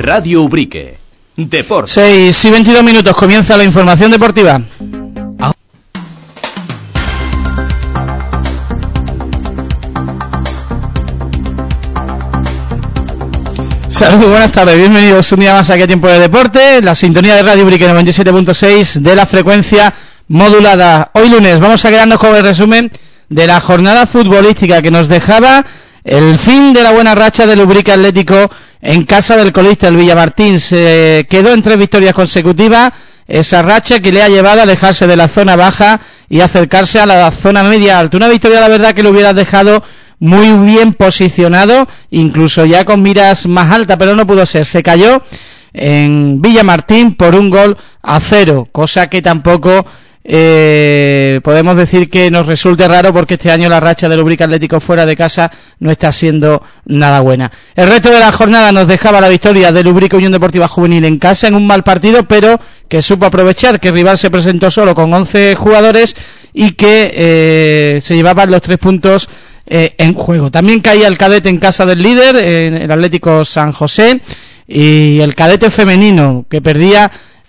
Radio Ubrique. Deporte. 6 y 22 minutos, comienza la información deportiva. Saludos, buenas tardes, bienvenidos un día más aquí a Tiempo de Deporte, la sintonía de Radio Ubrique 97.6 de la frecuencia modulada. Hoy lunes vamos a quedarnos con el resumen de la jornada futbolística que nos dejaba el fin de la buena racha del Ubrique Atlético en casa del colista, el Villamartín. Se quedó en 3 victorias consecutivas, esa racha que le ha llevado a alejarse de la zona baja y acercarse a la zona media alta. Una victoria, la verdad, que lo hubiera dejado muy bien posicionado, incluso ya con miras más altas, pero no pudo ser. Se cayó en Villamartín por 1-0, cosa que tampoco podemos decir que nos resulte raro, porque este año la racha del Ubrique Atlético fuera de casa no está siendo nada buena. El resto de la jornada nos dejaba la victoria del Ubrique Unión Deportiva Juvenil en casa, en un mal partido, pero que supo aprovechar que el rival se presentó solo con 11 jugadores y que se llevaban los 3 puntos en juego. También caía el cadete en casa del líder, el Atlético San José, y el cadete femenino que perdía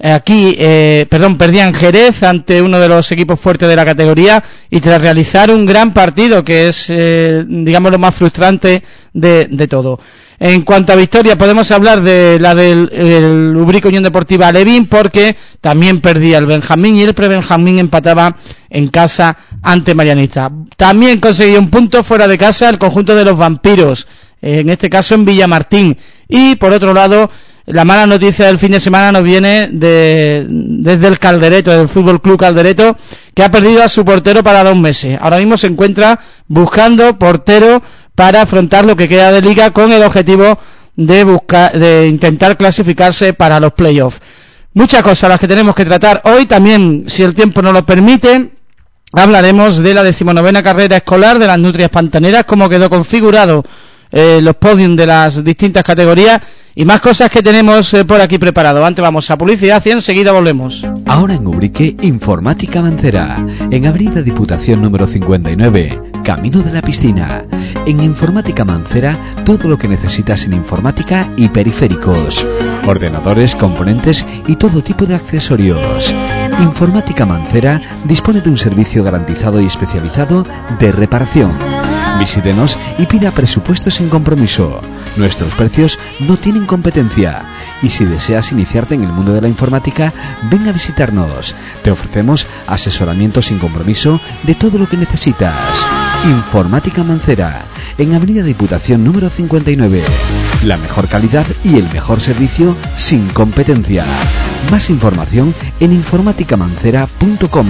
en Jerez ante uno de los equipos fuertes de la categoría, y tras realizar un gran partido que es digamos lo más frustrante de todo. En cuanto a victoria, podemos hablar de la del Ubrique Unión Deportiva Alevín, porque también perdía el Benjamín y el Prebenjamín empataba en casa ante Marianista. También conseguía un punto fuera de casa el conjunto de los Vampiros, en este caso en Villamartín. Y por otro lado, la mala noticia del fin de semana nos viene desde el Caldereto, del Fútbol Club Caldereto, que ha perdido a su portero para 2 meses. Ahora mismo se encuentra buscando portero para afrontar lo que queda de liga, con el objetivo de intentar clasificarse para los playoffs. Muchas cosas las que tenemos que tratar hoy. También, si el tiempo nos lo permite, hablaremos de la 19ª carrera escolar de las Nutrias Pantaneras, cómo quedó configurado los podiums de las distintas categorías, y más cosas que tenemos por aquí preparado. Antes vamos a publicidad y enseguida volvemos. Ahora en Ubrique, Informática Mancera, en Avenida Diputación número 59, Camino de la Piscina. En Informática Mancera, todo lo que necesitas en informática y periféricos, ordenadores, componentes y todo tipo de accesorios. Informática Mancera dispone de un servicio garantizado y especializado de reparación. Visítenos y pida presupuestos sin compromiso. Nuestros precios no tienen competencia. Y si deseas iniciarte en el mundo de la informática, ven a visitarnos. Te ofrecemos asesoramiento sin compromiso de todo lo que necesitas. Informática Mancera, en Avenida Diputación número 59. La mejor calidad y el mejor servicio sin competencia. Más información en informáticamancera.com.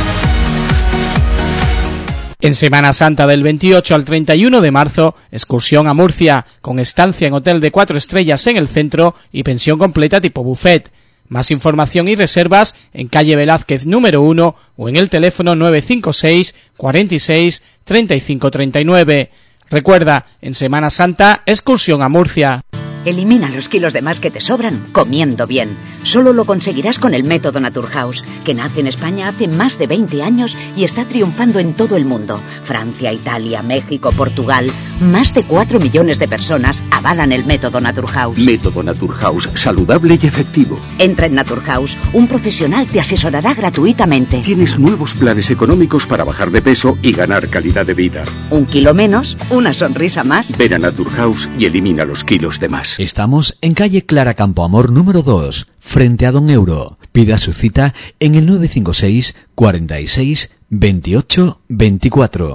En Semana Santa, del 28 al 31 de marzo, excursión a Murcia, con estancia en hotel de 4 estrellas en el centro y pensión completa tipo buffet. Más información y reservas en calle Velázquez número 1 o en el teléfono 956 46 35 39. Recuerda, en Semana Santa, excursión a Murcia. Elimina los kilos de más que te sobran comiendo bien. Solo lo conseguirás con el método Naturhaus, que nace en España hace más de 20 años y está triunfando en todo el mundo. Francia, Italia, México, Portugal. Más de 4 millones de personas avalan el método Naturhaus. Método Naturhaus, saludable y efectivo. Entra en Naturhaus, un profesional te asesorará gratuitamente. Tienes nuevos planes económicos para bajar de peso y ganar calidad de vida. 1 kilo menos, una sonrisa más. Ven a Naturhaus y elimina los kilos de más. Estamos en calle Clara Campoamor número 2, frente a Don Euro. Pida su cita en el 956 46 28 24.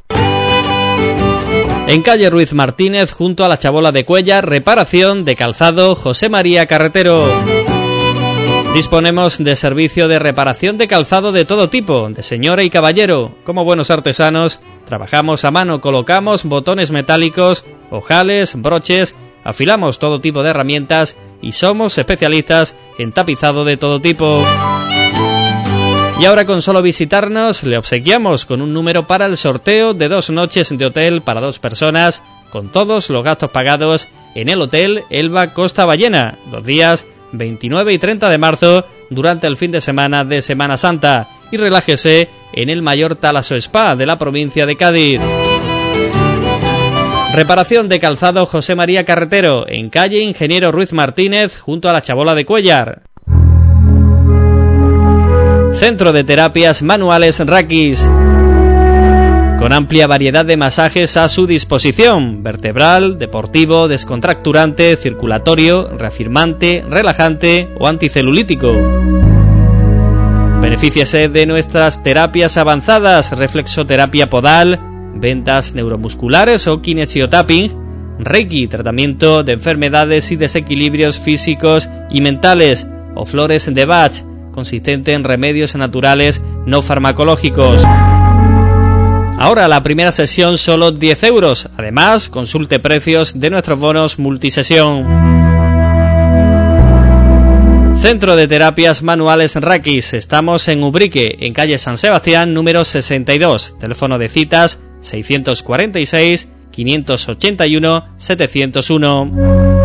En calle Ruiz Martínez, junto a la Chabola de Cuellar, reparación de calzado José María Carretero. Disponemos de servicio de reparación de calzado de todo tipo, de señora y caballero. Como buenos artesanos, trabajamos a mano, colocamos botones metálicos, ojales, broches, afilamos todo tipo de herramientas y somos especialistas en tapizado de todo tipo. Y ahora, con solo visitarnos, le obsequiamos con un número para el sorteo de 2 noches de hotel para 2 personas, con todos los gastos pagados en el Hotel Elba Costa Ballena, los días 29 y 30 de marzo, durante el fin de semana de Semana Santa. Y relájese en el mayor Talaso Spa de la provincia de Cádiz. Reparación de calzado José María Carretero, en calle Ingeniero Ruiz Martínez, junto a la Chabola de Cuéllar. Centro de terapias manuales Rakis, con amplia variedad de masajes a su disposición: vertebral, deportivo, descontracturante, circulatorio, reafirmante, relajante o anticelulítico. Benefíciese de nuestras terapias avanzadas: reflexoterapia podal, vendas neuromusculares o kinesiotapping, Reiki, tratamiento de enfermedades y desequilibrios físicos y mentales, o flores de Bach, consistente en remedios naturales no farmacológicos. Ahora la primera sesión solo 10 euros. Además, consulte precios de nuestros bonos multisesión. Centro de terapias manuales Rakis. Estamos en Ubrique, en calle San Sebastián, número 62. Teléfono de citas 646 581 701.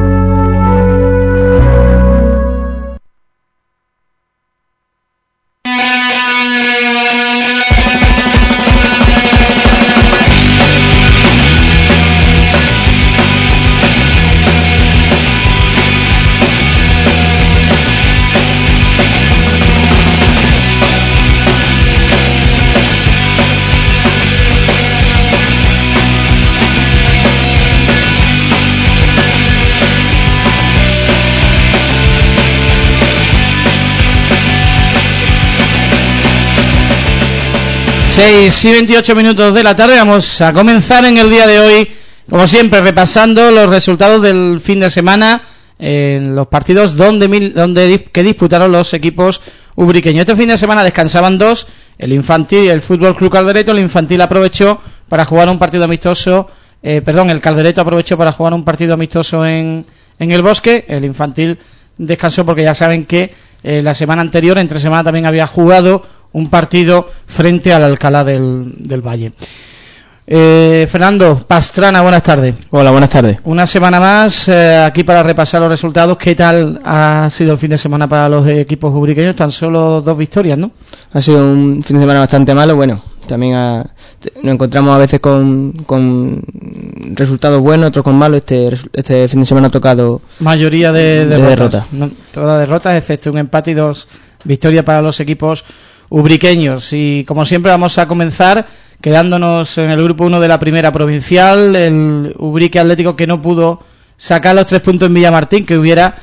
Seis y 28 minutos de la tarde. Vamos a comenzar en el día de hoy, como siempre, repasando los resultados del fin de semana en los partidos que disputaron los equipos ubriqueños. Este fin de semana descansaban dos, el infantil y el Fútbol Club Caldereto. El infantil aprovechó para jugar un partido amistoso, el Caldereto aprovechó para jugar un partido amistoso en el Bosque. El infantil descansó porque ya saben que la semana anterior, entre semana, también había jugado un partido frente al Alcalá del Valle. Fernando Pastrana, buenas tardes. Hola, buenas tardes. Una semana más aquí para repasar los resultados. ¿Qué tal ha sido el fin de semana para los equipos ubriqueños? Tan solo 2 victorias, ¿no? Ha sido un fin de semana bastante malo. Bueno, también nos encontramos a veces con resultados buenos, otros con malos. Este fin de semana ha tocado mayoría de derrotas. No, todas derrotas, excepto un empate y 2 victorias para los equipos ubriqueños. Y como siempre vamos a comenzar quedándonos en el grupo 1 de la primera provincial, el Ubrique Atlético, que no pudo sacar los 3 puntos en Villamartín, que hubiera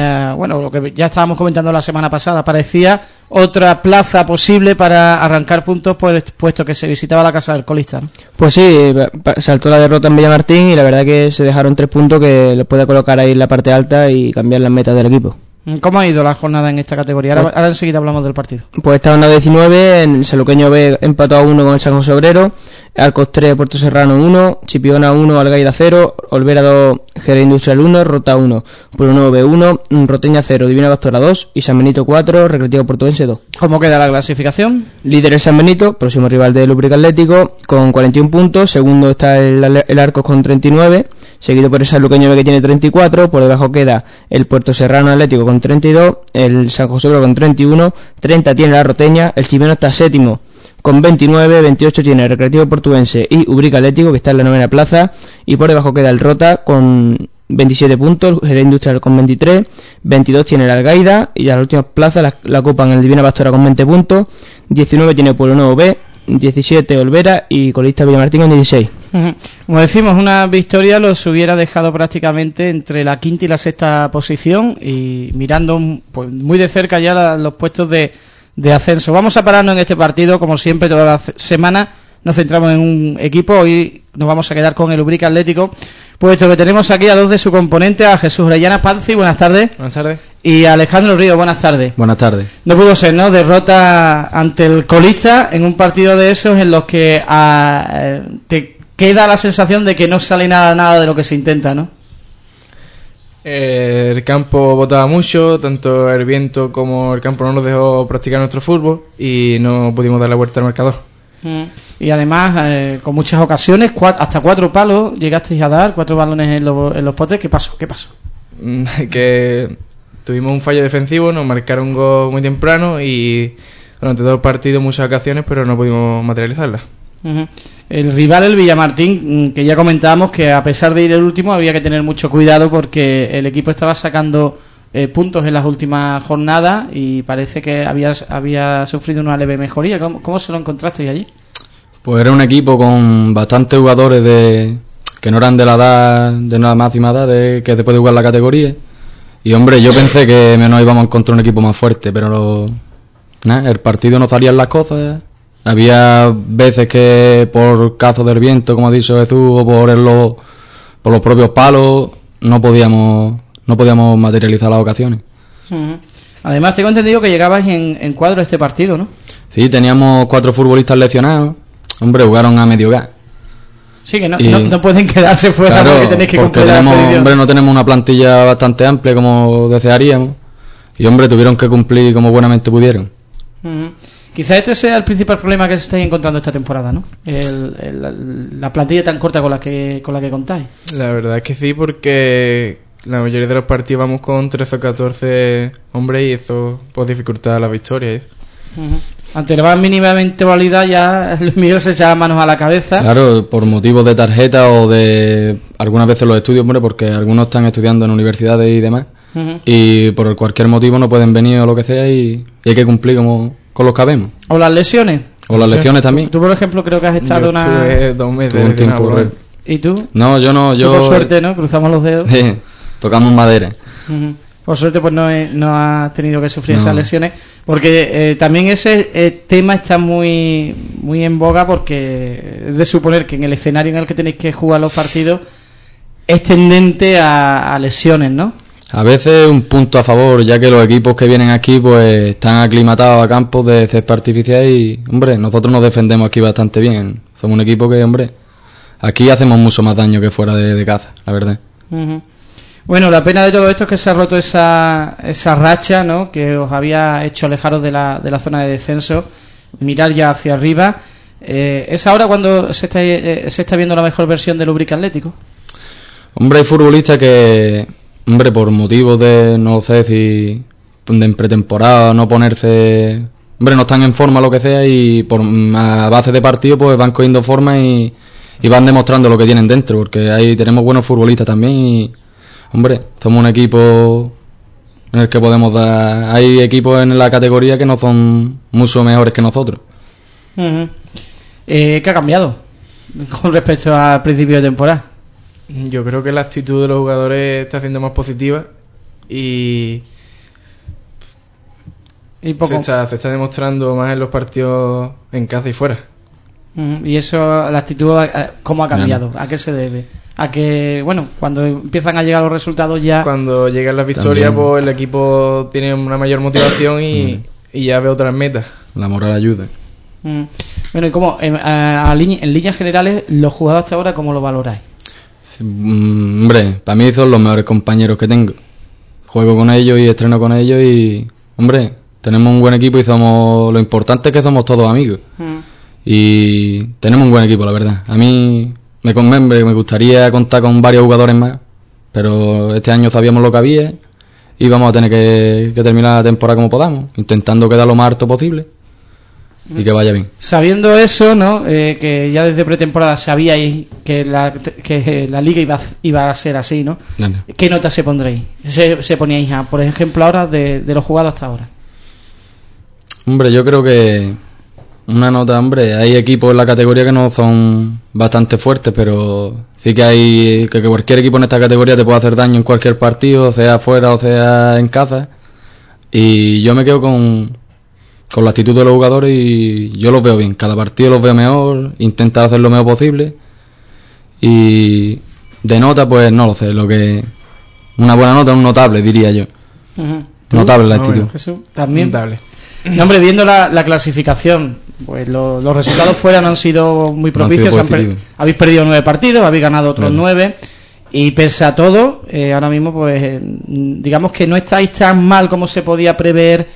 lo que ya estábamos comentando la semana pasada, parecía otra plaza posible para arrancar puntos, puesto que se visitaba la casa del colista, ¿no? Pues sí, saltó la derrota en Villamartín y la verdad que se dejaron 3 puntos que les puede colocar ahí en la parte alta y cambiar las metas del equipo. ¿Cómo ha ido la jornada en esta categoría? Ahora enseguida hablamos del partido. Pues esta ronda 19, en el Saluqueño B empató a 1 con el San José Obrero, Arcos 3, Puerto Serrano 1, Chipiona 1, Algaida 0, Olvera 2, Jerez Industrial 1, Rota 1, Pueblo Nuevo B 1, Roteña 0, Divina Pastora 2 y San Benito 4, Recreativo Portuense 2. ¿Cómo queda la clasificación? Líder el San Benito, próximo rival del Ubrique Atlético, con 41 puntos. Segundo está el Arcos con 39, seguido por el Saluqueño B, que tiene 34. Por debajo queda el Puerto Serrano Atlético con 32, el San José Obrero con 31, 30 tiene la Roteña, el Chipiona está séptimo con 29, 28 tiene el Recreativo Portuense y Ubrique Atlético, que está en la 9ª plaza, y por debajo queda el Rota con 27 puntos, el Jerez Industrial con 23, 22 tiene el Algaida, y a las últimas plazas la ocupan el Divina Pastora con 20 puntos, 19 tiene Pueblo Nuevo B, 17 Olvera y colista Villamartín con 16. Como decimos, una victoria los hubiera dejado prácticamente entre la 5ª y la 6ª posición, y mirando pues muy de cerca ya los puestos de ascenso. Vamos a pararnos en este partido, como siempre, toda la semana nos centramos en un equipo. Hoy nos vamos a quedar con el Ubrique Atlético, puesto que tenemos aquí a 2 de su componente, a Jesús Orellana Panzi, buenas tardes. Buenas tardes. Y a Alejandro Río, buenas tardes. Buenas tardes. No pudo ser, ¿no? Derrota ante el colista en un partido de esos en los que te queda la sensación de que no sale nada de lo que se intenta, ¿no? El campo botaba mucho, tanto el viento como el campo no nos dejó practicar nuestro fútbol y no pudimos dar la vuelta al marcador. Y además, con muchas ocasiones, hasta 4 palos llegasteis a dar, 4 balones en los potes. ¿Qué pasó? Que tuvimos un fallo defensivo, nos marcaron un gol muy temprano y durante todo el partido muchas ocasiones, pero no pudimos materializarlas. El rival, el Villamartín, que ya comentábamos que a pesar de ir el último había que tener mucho cuidado porque el equipo estaba sacando puntos en las últimas jornadas y parece que había sufrido una leve mejoría. ¿Cómo se lo encontrasteis allí? Pues era un equipo con bastantes jugadores que no eran de la edad, de la máxima edad, que después de jugar la categoría. Y hombre, yo pensé que nos íbamos a encontrar un equipo más fuerte, pero el partido no salían las cosas. Había veces que por cazo del viento, como ha dicho Jesús, o por los propios palos, no podíamos materializar las ocasiones. Además, tengo entendido que llegabais en cuadro a este partido, ¿no? Sí, teníamos 4 futbolistas lesionados. Hombre, jugaron a medio gas. Sí, que no pueden quedarse fuera, claro, porque tenéis que completar. Hombre, no tenemos una plantilla bastante amplia como desearíamos. Y hombre, tuvieron que cumplir como buenamente pudieron. Quizá este sea el principal problema que se estáis encontrando esta temporada, ¿no? La plantilla tan corta con la que contáis. La verdad es que sí, porque la mayoría de los partidos vamos con 13 o 14 hombres y eso pues dificulta la victoria. Ante la más mínimamente válida ya Luis Miguel se echa manos a la cabeza. Claro, por motivos de tarjeta o de algunas veces los estudios, hombre, porque algunos están estudiando en universidades y demás. Y por cualquier motivo no pueden venir o lo que sea y hay que cumplir con los que habemos. ¿O las lesiones? O las lesiones también. Tú, por ejemplo, creo que has estado Yo 2 meses un tiempo. ¿Y tú? No, yo no. Tú por suerte, ¿no? Cruzamos los dedos. Sí, tocamos madera. Por suerte, pues no has tenido que sufrir esas lesiones. Porque también ese tema está muy muy en boga, porque es de suponer que en el escenario en el que tenéis que jugar los partidos es tendente a lesiones, ¿no? A veces un punto a favor, ya que los equipos que vienen aquí pues están aclimatados a campos de césped artificial y, hombre, nosotros nos defendemos aquí bastante bien. Somos un equipo que, hombre, aquí hacemos mucho más daño que fuera de casa, la verdad. Bueno, la pena de todo esto es que se ha roto esa racha, ¿no?, que os había hecho alejaros de la zona de descenso, mirar ya hacia arriba. ¿Es ahora cuando se está viendo la mejor versión del Lubrica Atlético? Hombre, hay futbolistas que, hombre, por motivos de, no sé si en pretemporada, no ponerse, hombre, no están en forma, lo que sea, y a base de partido pues van cogiendo forma y van demostrando lo que tienen dentro, porque ahí tenemos buenos futbolistas también y, hombre, somos un equipo en el que podemos dar. Hay equipos en la categoría que no son mucho mejores que nosotros. ¿Qué ha cambiado con respecto al principio de temporada? Yo creo que la actitud de los jugadores está siendo más positiva y poco se está demostrando más en los partidos en casa y fuera. Y eso, la actitud, ¿cómo ha cambiado? ¿A qué se debe? A que, bueno, cuando empiezan a llegar los resultados ya... Cuando llegan las victorias, pues el equipo tiene una mayor motivación y ya ve otras metas. La moral ayuda. Bueno, ¿y cómo, en líneas generales, los jugadores hasta ahora, cómo lo valoráis? Hombre, para mí son los mejores compañeros que tengo. Juego con ellos y estreno con ellos y, hombre, tenemos un buen equipo y lo importante es que somos todos amigos. Y tenemos un buen equipo, la verdad. A mí me gustaría contar con varios jugadores más, pero este año sabíamos lo que había y vamos a tener que terminar la temporada como podamos, intentando quedar lo más alto posible y que vaya bien. Sabiendo eso, ¿no? Que ya desde pretemporada sabíais que la liga iba a ser así, ¿no? ¿Qué nota se pondréis? ¿Se poníais, por ejemplo, ahora de los jugados hasta ahora? Hombre, yo creo que una nota, hombre, hay equipos en la categoría que no son bastante fuertes, pero sí que hay que cualquier equipo en esta categoría te puede hacer daño en cualquier partido, sea afuera o sea en casa, y yo me quedo con la actitud de los jugadores y yo los veo bien, cada partido los veo mejor, intento hacer lo mejor posible y de nota pues no lo sé, una buena nota, un notable diría yo. Notable la actitud. Bueno, Jesús, también notable. No, hombre, viendo la clasificación, pues los resultados fuera no han sido muy propicios. Habéis perdido 9 partidos, habéis ganado otros 9 y pese a todo, ahora mismo pues digamos que no estáis tan mal como se podía prever,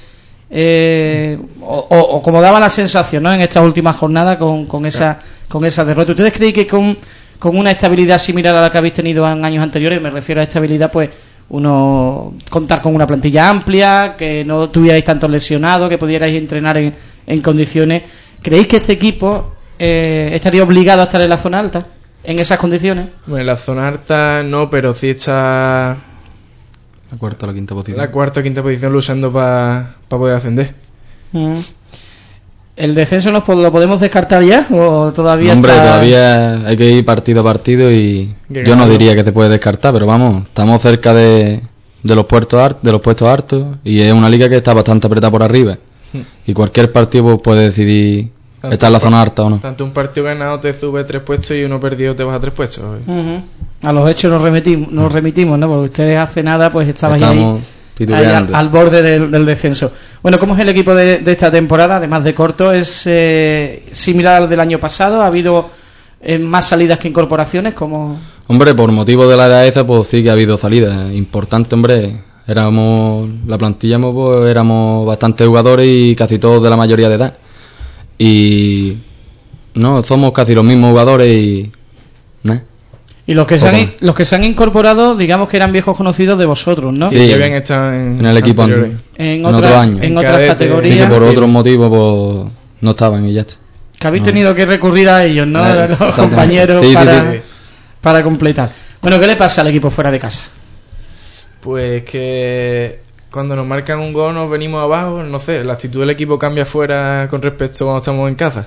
o como daba la sensación, ¿no?, en estas últimas jornadas con esa derrota. ¿Ustedes creen que con una estabilidad similar a la que habéis tenido en años anteriores, me refiero a estabilidad, pues contar con una plantilla amplia, que no tuvierais tantos lesionados, que pudierais entrenar en condiciones, creéis que este equipo estaría obligado a estar en la zona alta, en esas condiciones. Bueno, en la zona alta no, pero sí está La cuarta o la quinta posición. la cuarta o quinta posición luchando para poder ascender. ¿El descenso lo podemos descartar ya? ¿O todavía Hombre, está... todavía hay que ir partido a partido y yo no diría que se puede descartar, pero vamos, estamos cerca de los puestos hartos y es una liga que está bastante apretada por arriba y cualquier partido pues, puede decidir estar en la zona alta o no. Tanto un partido ganado te sube 3 puestos y uno perdido te baja 3 puestos. A los hechos nos remitimos, ¿no? Porque ustedes hace nada pues estabais Estamos ahí al borde del descenso. Bueno, ¿cómo es el equipo de esta temporada? Además de corto, ¿es similar al del año pasado? ¿Ha habido más salidas que incorporaciones? ¿Cómo? Hombre, por motivo de la edad esa, pues sí que ha habido salidas. Importante, hombre. La plantilla pues, éramos bastantes jugadores y casi todos de la mayoría de edad. Y no, somos casi los mismos jugadores y... Y los que se han incorporado, digamos que eran viejos conocidos de vosotros, ¿no? Sí, que habían estado en el equipo en otros años. En otras categorías. Sí, que por otros motivos pues, no estaban y ya está. Que habéis tenido que recurrir a ellos, ¿no? Los compañeros para completar. Bueno, ¿qué le pasa al equipo fuera de casa? Pues que cuando nos marcan un gol nos venimos abajo, no sé, la actitud del equipo cambia fuera con respecto a cuando estamos en casa.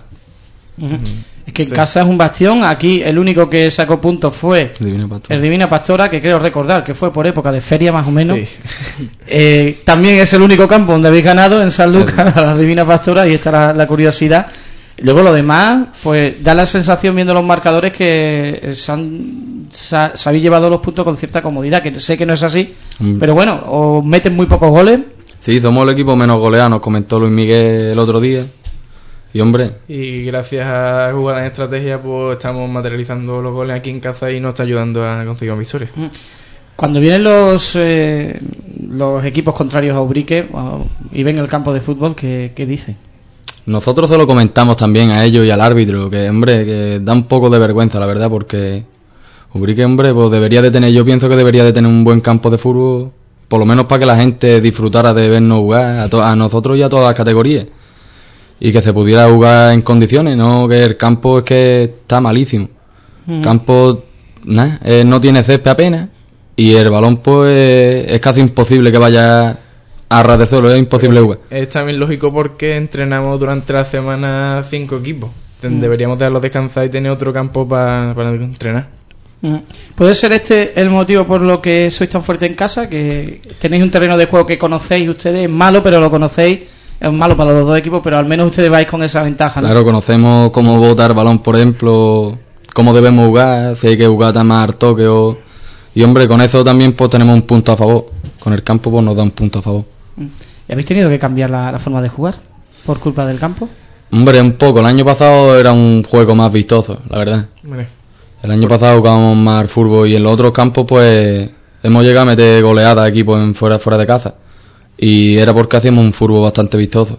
Es que en casa es un bastión. Aquí el único que sacó puntos fue el Divina Pastora, que creo recordar que fue por época de feria más o menos. Sí. También es el único campo donde habéis ganado en San Lucas a la Divina Pastora, y está la curiosidad. Luego lo demás, pues da la sensación viendo los marcadores que se habéis llevado los puntos con cierta comodidad, que sé que no es así, pero bueno, os meten muy pocos goles. Sí, somos el equipo menos goleado, nos comentó Luis Miguel el otro día. Y hombre, y gracias a jugadas en estrategia pues estamos materializando los goles aquí en casa y nos está ayudando a conseguir una victoria. Cuando vienen los equipos contrarios a Ubrique y ven el campo de fútbol, ¿qué dicen? Nosotros se lo comentamos también a ellos y al árbitro, que hombre, que da un poco de vergüenza la verdad, porque Ubrique, hombre, pues yo pienso que debería de tener un buen campo de fútbol, por lo menos para que la gente disfrutara de vernos jugar, a nosotros y a todas las categorías. Y que se pudiera jugar en condiciones, no que el campo es que está malísimo. Campo no tiene césped apenas y el balón pues es casi imposible que vaya a ras de suelo, es imposible jugar. Es también lógico porque entrenamos durante la semana 5 equipos. Deberíamos dejarlos descansar y tener otro campo para entrenar. ¿Puede ser este el motivo por lo que sois tan fuerte en casa? Que tenéis un terreno de juego que conocéis ustedes, es malo pero lo conocéis. Es malo para los dos equipos, pero al menos ustedes vais con esa ventaja, ¿no? Claro, conocemos cómo botar balón, por ejemplo, cómo debemos jugar, si hay que jugar tan más al toque y hombre, con eso también pues tenemos un punto a favor. Con el campo pues nos da un punto a favor. ¿Y habéis tenido que cambiar la forma de jugar por culpa del campo? Hombre, un poco. El año pasado era un juego más vistoso, la verdad. El año pasado jugábamos más al fútbol y en los otros campos pues hemos llegado a meter goleadas a equipos fuera de casa. Y era porque hacíamos un fútbol bastante vistoso.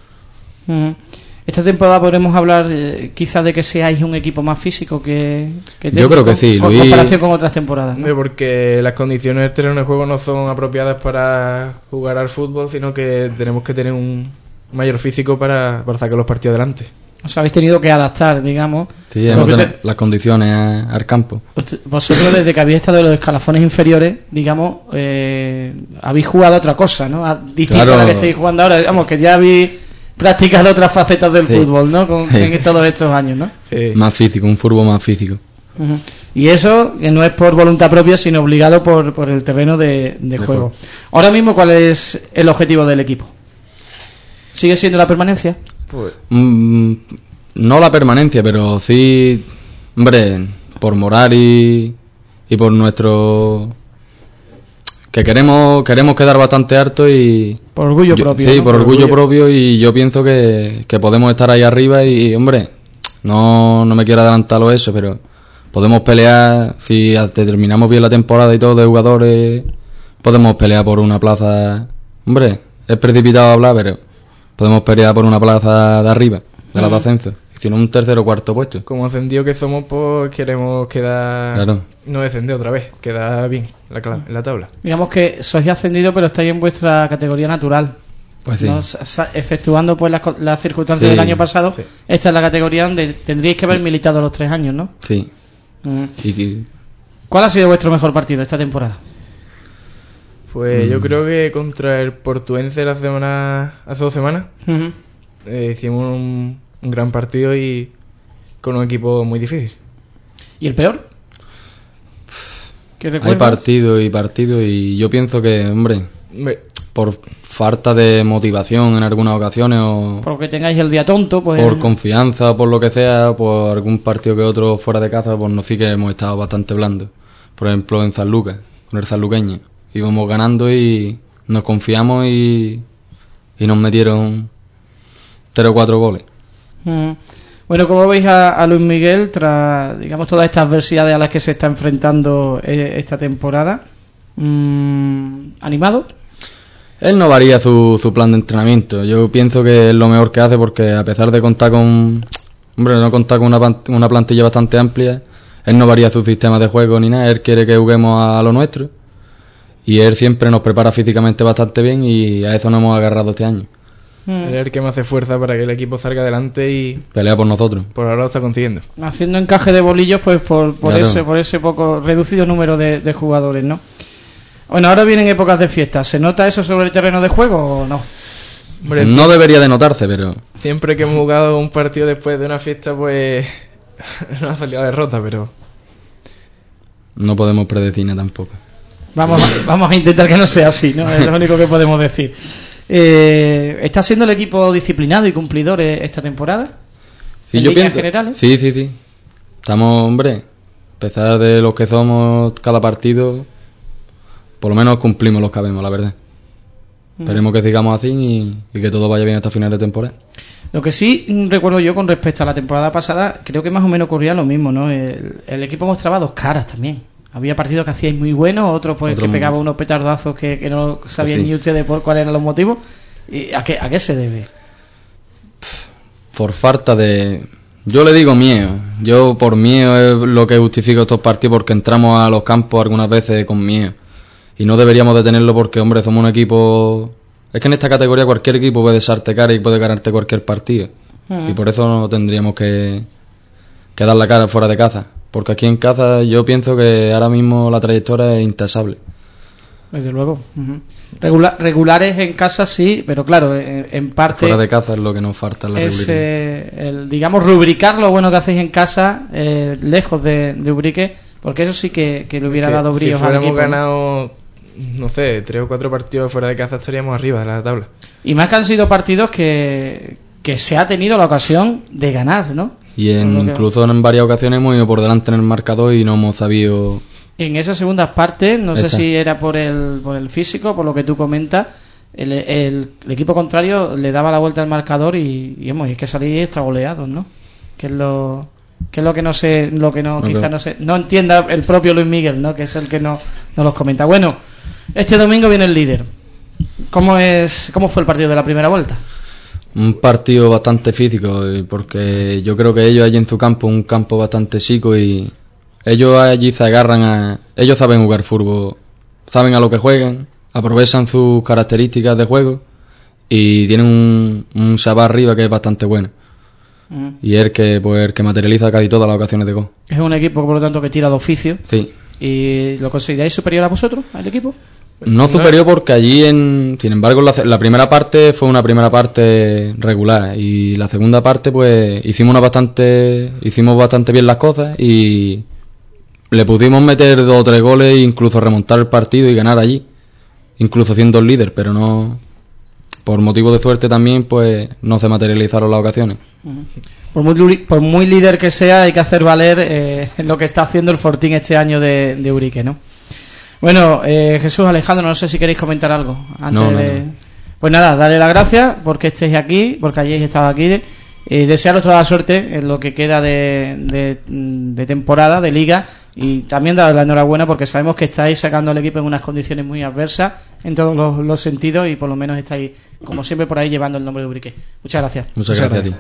Esta temporada podremos hablar quizás de que seáis un equipo más físico que yo creo que sí, en comparación con otras temporadas, ¿no? Porque las condiciones del terreno de juego no son apropiadas para jugar al fútbol, sino que tenemos que tener un mayor físico para sacar los partidos adelante. Os habéis tenido que adaptar, digamos. Sí, hemos tenido las condiciones al campo. Vosotros desde que habéis estado en los escalafones inferiores, digamos, habéis jugado otra cosa, ¿no? Distinto a la que estáis jugando ahora, digamos, que ya habéis practicado otras facetas del fútbol, ¿no? En todos estos años, ¿no? Más físico, un fútbol más físico. Y eso que no es por voluntad propia, sino obligado por el terreno de juego. Ahora mismo, ¿cuál es el objetivo del equipo? ¿Sigue siendo la permanencia? Pues no la permanencia, pero sí, hombre, por moral y por nuestro... que queremos quedar bastante harto y... Por orgullo propio. Sí, ¿no? por orgullo propio, y yo pienso que podemos estar ahí arriba y, hombre, no me quiero adelantarlo eso, pero podemos pelear, si terminamos bien la temporada y todo de jugadores, podemos pelear por una plaza. Hombre, es precipitado hablar, pero podemos pelear por una plaza de arriba, de la de ascenso. Si no, un tercer o cuarto puesto. Como ascendido que somos, pues queremos quedar... Claro. No descender otra vez, quedar bien en la tabla. Digamos que sois ascendidos, pero estáis en vuestra categoría natural. Pues sí. ¿no? Exceptuando pues las circunstancias del año pasado, esta es la categoría donde tendríais que haber militado los 3 años, ¿no? Sí. ¿Cuál ha sido vuestro mejor partido esta temporada? Pues yo creo que contra el Portuense hace 2 semanas hicimos un gran partido y con un equipo muy difícil. ¿Y el peor? ¿Qué recuerdas? Hay partido y yo pienso que, hombre, por falta de motivación en algunas ocasiones o porque tengáis el día tonto, pues por confianza o por lo que sea, por algún partido que otro fuera de casa, pues no, sí que hemos estado bastante blandos. Por ejemplo en San Lucas, con el sanluqueño, íbamos ganando y nos confiamos y nos metieron 3 o 4 goles. Bueno, ¿cómo veis a Luis Miguel tras, digamos, todas estas adversidades a las que se está enfrentando esta temporada? ¿Animado? Él no varía su plan de entrenamiento. Yo pienso que es lo mejor que hace porque a pesar de contar con... Hombre, no contar con una plantilla bastante amplia, él no varía su sistema de juego ni nada. Él quiere que juguemos a lo nuestro y él siempre nos prepara físicamente bastante bien y a eso nos hemos agarrado este año. Él es el que me hace fuerza para que el equipo salga adelante y... pelea por nosotros. Por ahora lo está consiguiendo. Haciendo encaje de bolillos pues por ese poco reducido número de jugadores, ¿no? Bueno, ahora vienen épocas de fiesta. ¿Se nota eso sobre el terreno de juego o no? Hombre, no debería de notarse, pero... Siempre que hemos jugado un partido después de una fiesta, pues... no ha salido derrota, pero... no podemos predecir nada tampoco. Vamos a intentar que no sea así, ¿no? Es lo único que podemos decir. ¿Está siendo el equipo disciplinado y cumplidor esta temporada? Sí, ¿En líneas generales? Sí. Estamos, hombre, a pesar de los que somos cada partido... por lo menos cumplimos los que habemos, la verdad. Esperemos que sigamos así y que todo vaya bien hasta final de temporada. Lo que sí recuerdo yo con respecto a la temporada pasada, creo que más o menos ocurría lo mismo, ¿no? El equipo mostraba 2 caras también. Había partidos que hacíais muy buenos, otros pues que pegaba unos petardazos que no sabían ni ustedes por cuáles eran los motivos. ¿Y a qué se debe? Por falta de... yo le digo miedo. Yo por miedo es lo que justifico estos partidos, porque entramos a los campos algunas veces con miedo. Y no deberíamos de tenerlo porque, hombre, somos un equipo... es que en esta categoría cualquier equipo puede echarte cara y puede ganarte cualquier partido. Y por eso no tendríamos que dar la cara fuera de casa. Porque aquí en casa yo pienso que ahora mismo la trayectoria es intasable. Desde luego. Regulares en casa sí, pero claro, en parte... fuera de casa es lo que nos falta en la regularidad. Digamos, rubricar lo bueno que hacéis en casa, lejos de Ubrique, porque eso sí que le hubiera dado bríos al equipo. Si fuéramos ganado... no sé, 3 o 4 partidos fuera de casa estaríamos arriba de la tabla. Y más que han sido partidos que se ha tenido la ocasión de ganar, ¿no? Y incluso en varias ocasiones hemos ido por delante en el marcador y no hemos sabido... En esas segundas partes, no sé si era por el físico, por lo que tú comentas, el equipo contrario le daba la vuelta al marcador y es que salís extra goleados, ¿no? Que es lo que no sé, no entienda el propio Luis Miguel, ¿no? Que es el que no los comenta. Bueno, este domingo viene el líder. ¿Cómo fue el partido de la primera vuelta? Un partido bastante físico, porque yo creo que ellos allí en su campo, un campo bastante chico, y ellos allí se agarran ellos saben jugar fútbol, saben a lo que juegan, aprovechan sus características de juego y tienen un Sabá arriba que es bastante bueno. Y es el que materializa casi todas las ocasiones de gol. Es un equipo, por lo tanto, que tira de oficio. Sí. ¿Y lo consideráis superior a vosotros, al equipo? No superior, porque allí, sin embargo, la primera parte fue una primera parte regular y la segunda parte, pues, hicimos bastante bien las cosas y le pudimos meter 2 o 3 goles e incluso remontar el partido y ganar allí, incluso siendo el líder, pero no, por motivo de suerte también, pues, no se materializaron las ocasiones. Por muy líder que sea, hay que hacer valer lo que está haciendo el Fortín este año de Ubrique, ¿no? Bueno, Jesús, Alejandro, no sé si queréis comentar algo antes de... Pues nada, darle las gracias porque estéis aquí, porque hayáis estado aquí. Desearos toda la suerte en lo que queda de temporada, de liga, y también daros la enhorabuena porque sabemos que estáis sacando al equipo en unas condiciones muy adversas en todos los sentidos y por lo menos estáis, como siempre, por ahí llevando el nombre de Ubrique. Muchas gracias. Muchas gracias a ti.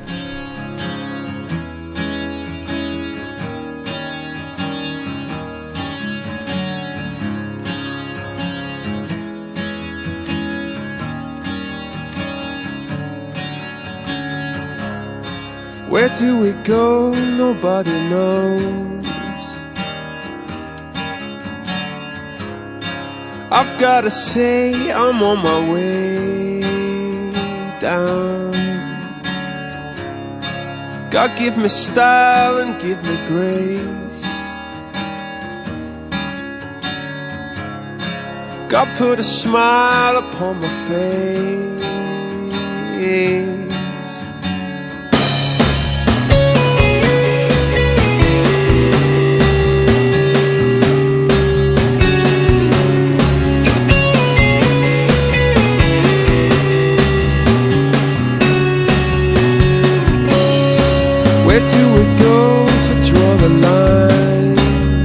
Where do we go? Nobody knows. I've gotta say I'm on my way down. God give me style and give me grace. God put a smile upon my face. Where do we go to draw the line?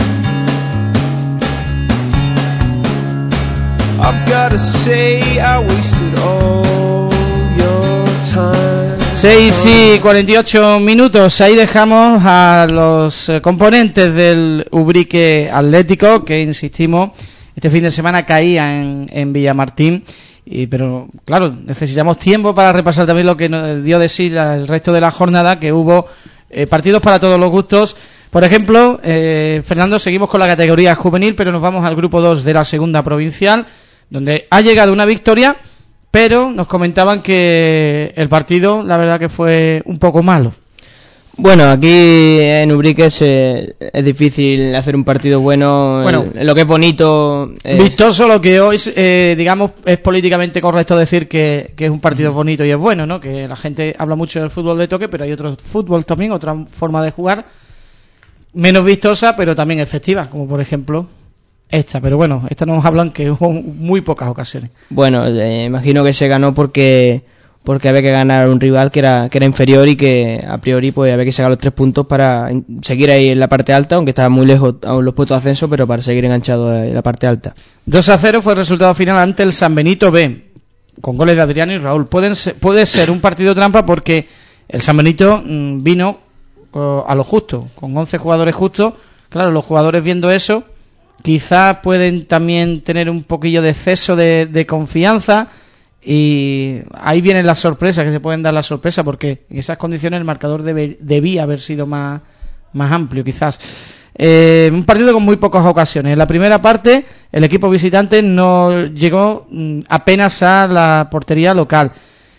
I've gotta say I wasted all your time. 6 y 48 minutos, ahí dejamos a los componentes del Ubrique Atlético, que insistimos, este fin de semana caía en Villamartín. Pero claro, necesitamos tiempo para repasar también lo que nos dio de sí el resto de la jornada, que hubo partidos para todos los gustos. Por ejemplo, Fernando, seguimos con la categoría juvenil, pero nos vamos al grupo 2 de la segunda provincial, donde ha llegado una victoria, pero nos comentaban que el partido, la verdad que fue un poco malo. Bueno, aquí en Ubrique es difícil hacer un partido bueno. Lo que es bonito. Vistoso, lo que hoy, digamos, es políticamente correcto decir que es un partido bonito y es bueno, ¿no? Que la gente habla mucho del fútbol de toque, pero hay otro fútbol también, otra forma de jugar, menos vistosa, pero también efectiva, como por ejemplo esta. Pero bueno, esta nos hablan que hubo muy pocas ocasiones. Bueno, imagino que se ganó porque había que ganar un rival que era inferior y que a priori pues había que sacar los 3 puntos para seguir ahí en la parte alta, aunque estaba muy lejos aún los puestos de ascenso, pero para seguir enganchado en la parte alta. 2-0 fue el resultado final ante el San Benito B, con goles de Adriano y Raúl. Puede ser un partido trampa porque el San Benito vino a lo justo, con 11 jugadores justos. Claro, los jugadores viendo eso quizás pueden también tener un poquillo de exceso de confianza. Y ahí vienen las sorpresas, que se pueden dar las sorpresas, porque en esas condiciones el marcador debía haber sido más amplio, quizás. Un partido con muy pocas ocasiones. En la primera parte, el equipo visitante no llegó apenas a la portería local.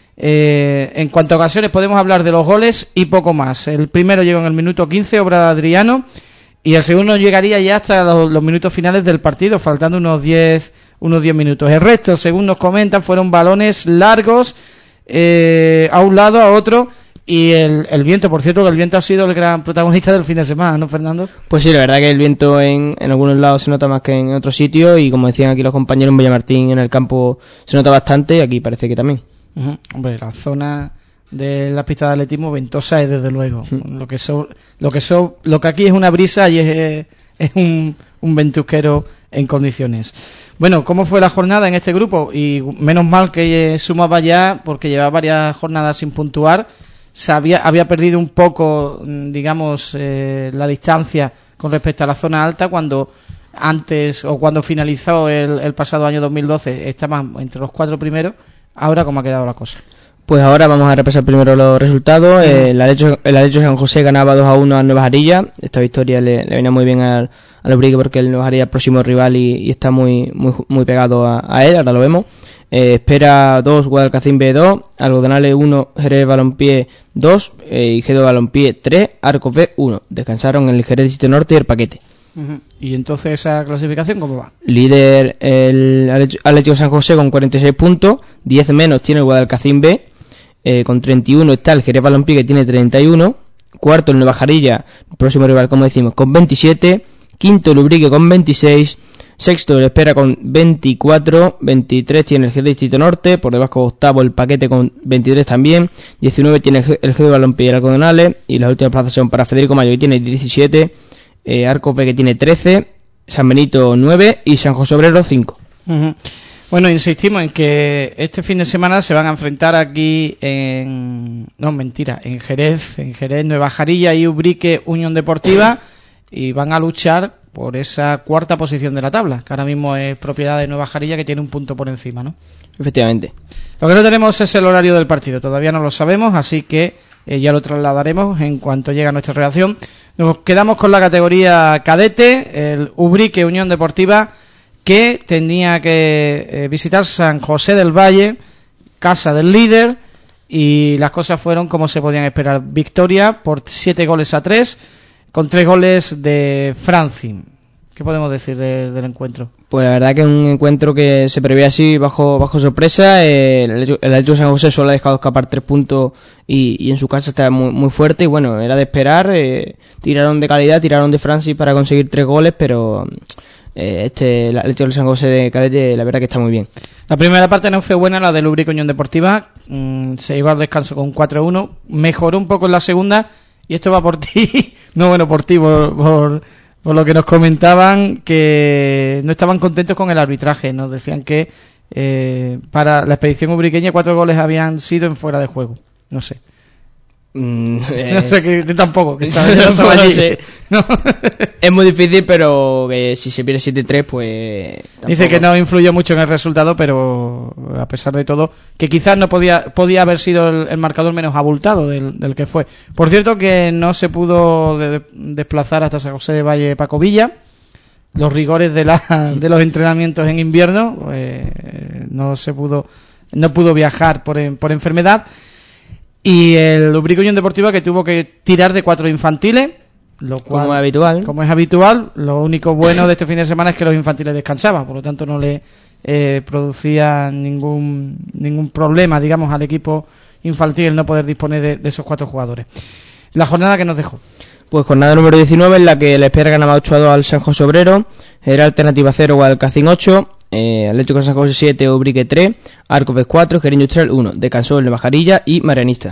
En cuanto a ocasiones, podemos hablar de los goles y poco más. El primero llegó en el minuto 15, obra de Adriano, y el segundo llegaría ya hasta los minutos finales del partido, faltando unos 10 minutos. El resto, según nos comentan, fueron balones largos a un lado, a otro, y el viento, por cierto, que el viento ha sido el gran protagonista del fin de semana, ¿no, Fernando? Pues sí, la verdad que el viento en algunos lados se nota más que en otros sitios, y como decían aquí los compañeros, en Villamartín en el campo se nota bastante, y aquí parece que también. Hombre, la zona de las pistas de atletismo ventosa es desde luego. Lo que aquí es una brisa y es un ventusquero en condiciones. Bueno, ¿cómo fue la jornada en este grupo? Y menos mal que sumaba ya, porque llevaba varias jornadas sin puntuar. Había perdido un poco, digamos, la distancia con respecto a la zona alta cuando finalizó el pasado año 2012. Estaban entre los 4 primeros. Ahora, ¿cómo ha quedado la cosa? Pues ahora vamos a repasar primero los resultados. El Atlético San José ganaba 2-1 a Nueva Jarilla. Esta victoria le venía muy bien al Ubrique, porque el Nueva Jarilla es el próximo rival y está muy pegado a él. Ahora lo vemos. Espera 2, Guadalcacín B 2, Algodonales 1, Jerez Balompié 2 y Gedo Balompié 3, Arcos B 1. Descansaron el Jerez Distrito Norte y el Paquete. ¿Y entonces esa clasificación cómo va? Líder el Atlético San José con 46 puntos, 10 menos tiene el Guadalcacín B, con 31 está el Jerez Balompié, que tiene 31, cuarto el Nueva Jarilla, próximo rival como decimos, con 27, quinto el Ubrique con 26, sexto el Espera con 24, 23 tiene el Jerez Distrito Norte, por debajo octavo el Paquete con 23 también, 19 tiene el Gedo Balompié y el Algodonales, y las últimas plazas son para Federico Mayo, que tiene 17, Arcos B, que tiene 13, San Benito 9 y San José Obrero 5. Bueno, insistimos en que este fin de semana se van a enfrentar aquí en Jerez, Nueva Jarilla y Ubrique Unión Deportiva, y van a luchar por esa cuarta posición de la tabla, que ahora mismo es propiedad de Nueva Jarilla, que tiene un punto por encima, ¿no? Efectivamente. Lo que no tenemos es el horario del partido, todavía no lo sabemos, así que ya lo trasladaremos en cuanto llegue a nuestra redacción. Nos quedamos con la categoría cadete, el Ubrique Unión Deportiva, que tenía que visitar San José del Valle, casa del líder, y las cosas fueron como se podían esperar. Victoria por 7-3, con 3 goles de Francin. ¿Qué podemos decir del encuentro? Pues la verdad que es un encuentro que se prevé así bajo sorpresa. El Atlético de San José solo ha dejado escapar 3 puntos y en su casa está muy fuerte, y bueno, era de esperar. Tiraron de calidad, tiraron de Francis para conseguir 3 goles, pero el Atlético de San José de cadete la verdad que está muy bien. La primera parte no fue buena, la del Ubrique Unión Deportiva. Se iba al descanso con 4-1, mejoró un poco en la segunda, y esto va por ti, no bueno por ti, por lo que nos comentaban, que no estaban contentos con el arbitraje. Nos decían que para la expedición ubriqueña 4 goles habían sido en fuera de juego. No sé. No sé, que yo tampoco. Que no sé. No. Es muy difícil, pero que si se pierde 7-3, pues... Tampoco. Dice que no influyó mucho en el resultado, pero a pesar de todo, que quizás no podía haber sido el marcador menos abultado del que fue. Por cierto, que no se pudo desplazar hasta San José de Valle Paco Villa. Los rigores de los entrenamientos en invierno, no pudo viajar por enfermedad. Y el Ubrique Unión Deportiva, que tuvo que tirar de 4 infantiles, lo cual, como es habitual. Lo único bueno de este fin de semana es que los infantiles descansaban, por lo tanto no le producía ningún problema, digamos, al equipo infantil el no poder disponer de esos 4 jugadores. La jornada que nos dejó. Pues jornada número 19, en la que el Espera ganaba 8-2 al San José Obrero, era Alternativa 0 o Alcacín 8, Atlético de San José 7, Ubrique 3, Arcos 4, Jerez Industrial 1, descansó el Nevajarilla y Marianista.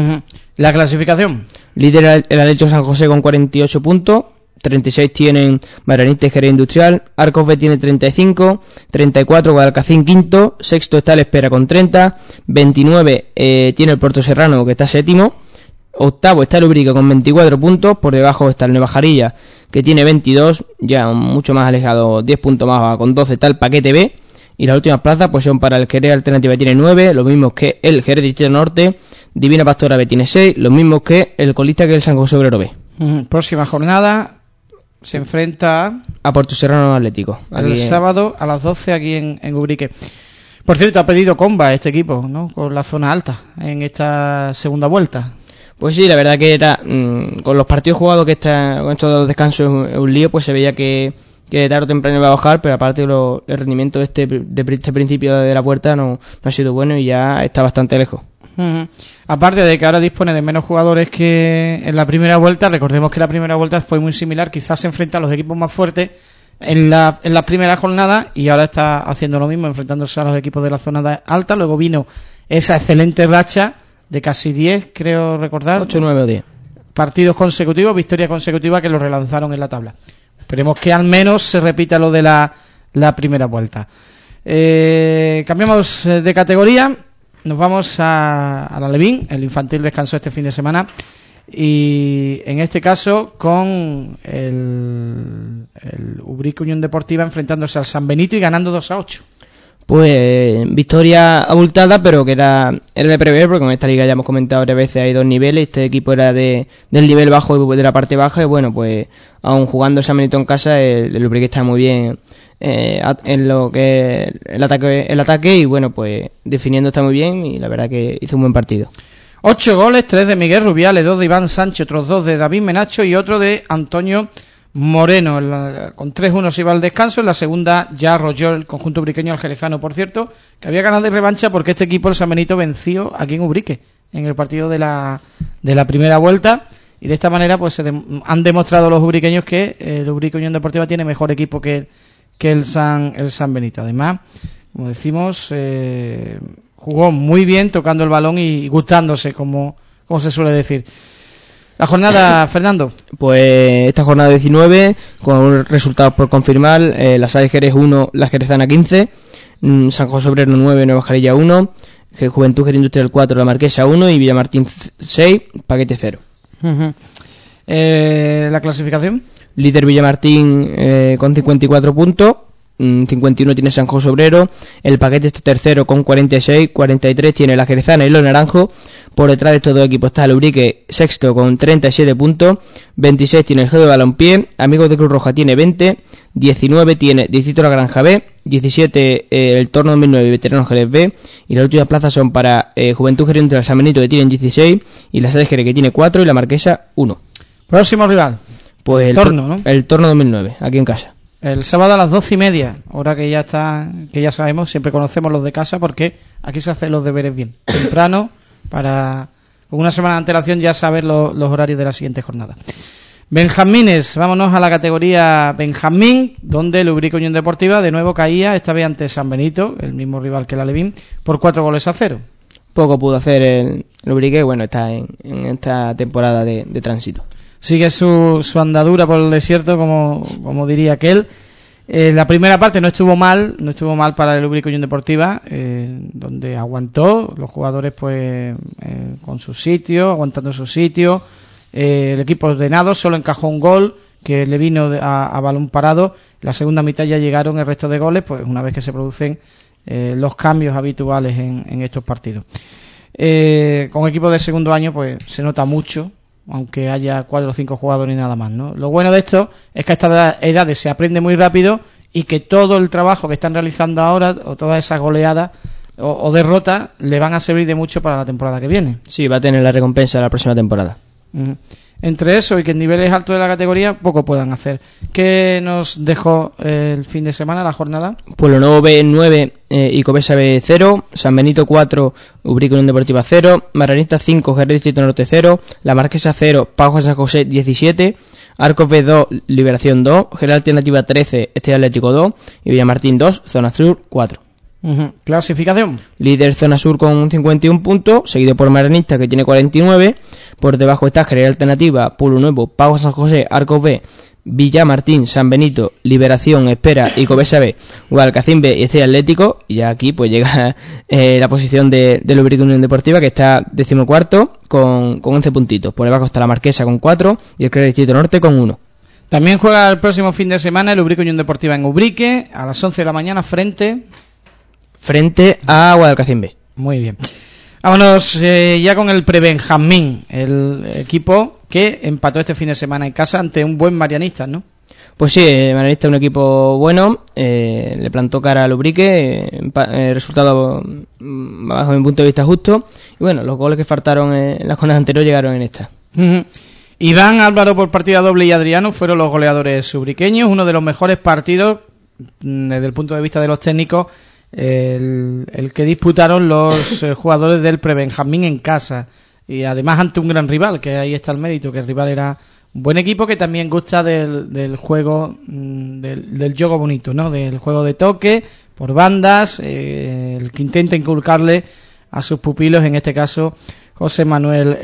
La clasificación. Líder el Atlético de San José con 48 puntos, 36 tienen Marianista y Jerez Industrial, Arcos B tiene 35, 34 Guadalcacín quinto, sexto está el Espera con 30, 29 tiene el Puerto Serrano, que está séptimo, octavo está el Ubrique con 24 puntos, por debajo está el Nevajarilla, que tiene 22, ya mucho más alejado, 10 puntos más, con 12 está el Paquete B, y las últimas plazas pues son para el Jerez Alternativa, que tiene 9, lo mismo que el Jerez Distrito Norte, Divina Pastora B tiene 6, lo mismo que el colista, que el San José Obrero B. Próxima jornada se enfrenta a Puerto Serrano Atlético. El sábado a las 12 aquí en Ubrique. Por cierto, ha pedido comba este equipo, ¿no? Con la zona alta en esta segunda vuelta. Pues sí, la verdad que era con los partidos jugados, que con esto de los descansos es un lío, pues se veía que tarde o temprano iba a bajar, pero aparte el rendimiento de este principio de la puerta no ha sido bueno y ya está bastante lejos. Aparte de que ahora dispone de menos jugadores que en la primera vuelta, recordemos que la primera vuelta fue muy similar, quizás se enfrenta a los equipos más fuertes en la primera jornada, y ahora está haciendo lo mismo, enfrentándose a los equipos de la zona alta. Luego vino esa excelente racha de casi 10, creo recordar, 8, 9 o 10 partidos consecutivos, victoria consecutiva, que los relanzaron en la tabla. Esperemos que al menos se repita lo de la primera vuelta. Cambiamos de categoría, nos vamos a la Levín. El infantil descansó este fin de semana, y en este caso con el Ubrique Unión Deportiva enfrentándose al San Benito y ganando 2-8. Pues victoria abultada, pero que era de prever, porque en esta liga ya hemos comentado varias veces, hay 2 niveles. Este equipo era del nivel bajo y de la parte baja, y bueno, pues aún jugando el San Benito en casa, el Ubrique está muy bien en lo que el ataque, y bueno, pues definiendo está muy bien, y la verdad que hizo un buen partido. 8 goles, 3 de Miguel Rubiales, 2 de Iván Sánchez, otros 2 de David Menacho y otro de Antonio Moreno. Con 3-1 se iba al descanso. En la segunda ya arrolló el conjunto ubriqueño al jerezano, por cierto, que había ganas de revancha, porque este equipo, el San Benito, venció aquí en Ubrique en el partido de la primera vuelta, y de esta manera pues han demostrado los ubriqueños que el Ubrique Unión Deportiva tiene mejor equipo que el San Benito. Además, como decimos, jugó muy bien, tocando el balón y gustándose, como se suele decir. La jornada, Fernando. Pues esta jornada 19, con resultados por confirmar: la Sala de Jerez 1, la Jerezana 15, San José Obrero 9, Nueva Jarilla 1, Juventud Jerez Industrial 4, La Marquesa 1 y Villamartín 6, Paquete 0. La clasificación. Líder Villamartín con 54 puntos, 51 tiene San José Obrero, el Paquete está tercero con 46, 43 tiene la Jerezana y los Naranjos. Por detrás de estos dos equipos está el Ubrique sexto con 37 puntos, 26 tiene el Geo de Balompié, Amigos de Cruz Roja tiene 20, 19 tiene Distrito de la Granja B, 17 el Torno 2009 y Veteranos Jerez B, y las últimas plazas son para Juventud Gerente del San Benito, que tienen 16, y la Sede Jerez, que tiene 4, y la Marquesa 1. Próximo rival. Pues Torno, ¿no? El Torno 2009, aquí en casa. El sábado a las 12:30, hora que ya está, que ya sabemos, siempre conocemos los de casa porque aquí se hacen los deberes bien, temprano, para con una semana de antelación ya saber los horarios de la siguiente jornada. Benjamines, vámonos a la categoría Benjamín, donde el Ubrique Unión Deportiva de nuevo caía, esta vez ante San Benito, el mismo rival que el Alevín, por 4-0. Poco pudo hacer el Ubrique, bueno, está en esta temporada de tránsito. Sigue su andadura por el desierto, como diría aquel. La primera parte no estuvo mal para el Ubrique Unión Deportiva, donde aguantó, los jugadores pues con su sitio, aguantando su sitio. El equipo ordenado solo encajó un gol que le vino a balón parado. La segunda mitad ya llegaron el resto de goles, pues una vez que se producen los cambios habituales en estos partidos. Con equipos de segundo año pues se nota mucho, aunque haya 4 o 5 jugadores y nada más, ¿no? Lo bueno de esto es que a estas edades se aprende muy rápido y que todo el trabajo que están realizando ahora, o todas esas goleadas o derrotas, le van a servir de mucho para la temporada que viene. Sí, va a tener la recompensa la próxima temporada. Entre eso y que en niveles altos de la categoría poco puedan hacer. ¿Qué nos dejó el fin de semana, la jornada? Pueblo Nuevo B 9, Icovesa B 0, San Benito 4, Ubrique Unión Deportiva 0, Maranista 5, Jerez Distrito Norte 0, La Marquesa 0, Pau San José 17, Arcos B 2, Liberación 2, General Alternativa 13, Estadio Atlético 2 y Villamartín 2, Zona Sur 4. Clasificación. Líder Zona Sur con 51 puntos, seguido por Maranista, que tiene 49. Por debajo está General Alternativa, Pueblo Nuevo, Pau San José, Arcos B, Villamartín, San Benito, Liberación, Espera, Icovesa B, Guadalcacín B y Estadio Atlético. Y ya aquí pues llega la posición de Ubrique Unión Deportiva, que está 14º con 11 puntitos. Por debajo está la Marquesa con 4 y el Jerez Distrito Norte con 1. También juega el próximo fin de semana el Ubrique Unión Deportiva en Ubrique a las 11 de la mañana frente a Guadalcacín B. Muy bien. Vámonos ya con el Prebenjamín, el equipo que empató este fin de semana en casa ante un buen Marianista, ¿no? Pues sí, Marianista es un equipo bueno, le plantó cara al Ubrique, resultado bajo mi punto de vista justo, y bueno, los goles que faltaron en las jornadas anteriores llegaron en esta. Iván, Álvaro por partida doble y Adriano fueron los goleadores ubriqueños, uno de los mejores partidos desde el punto de vista de los técnicos, el que disputaron los jugadores del Prebenjamín en casa, y además ante un gran rival, que ahí está el mérito, que el rival era un buen equipo que también gusta del juego, del juego bonito, ¿no? Del juego de toque por bandas, el que intenta inculcarle a sus pupilos, en este caso José Manuel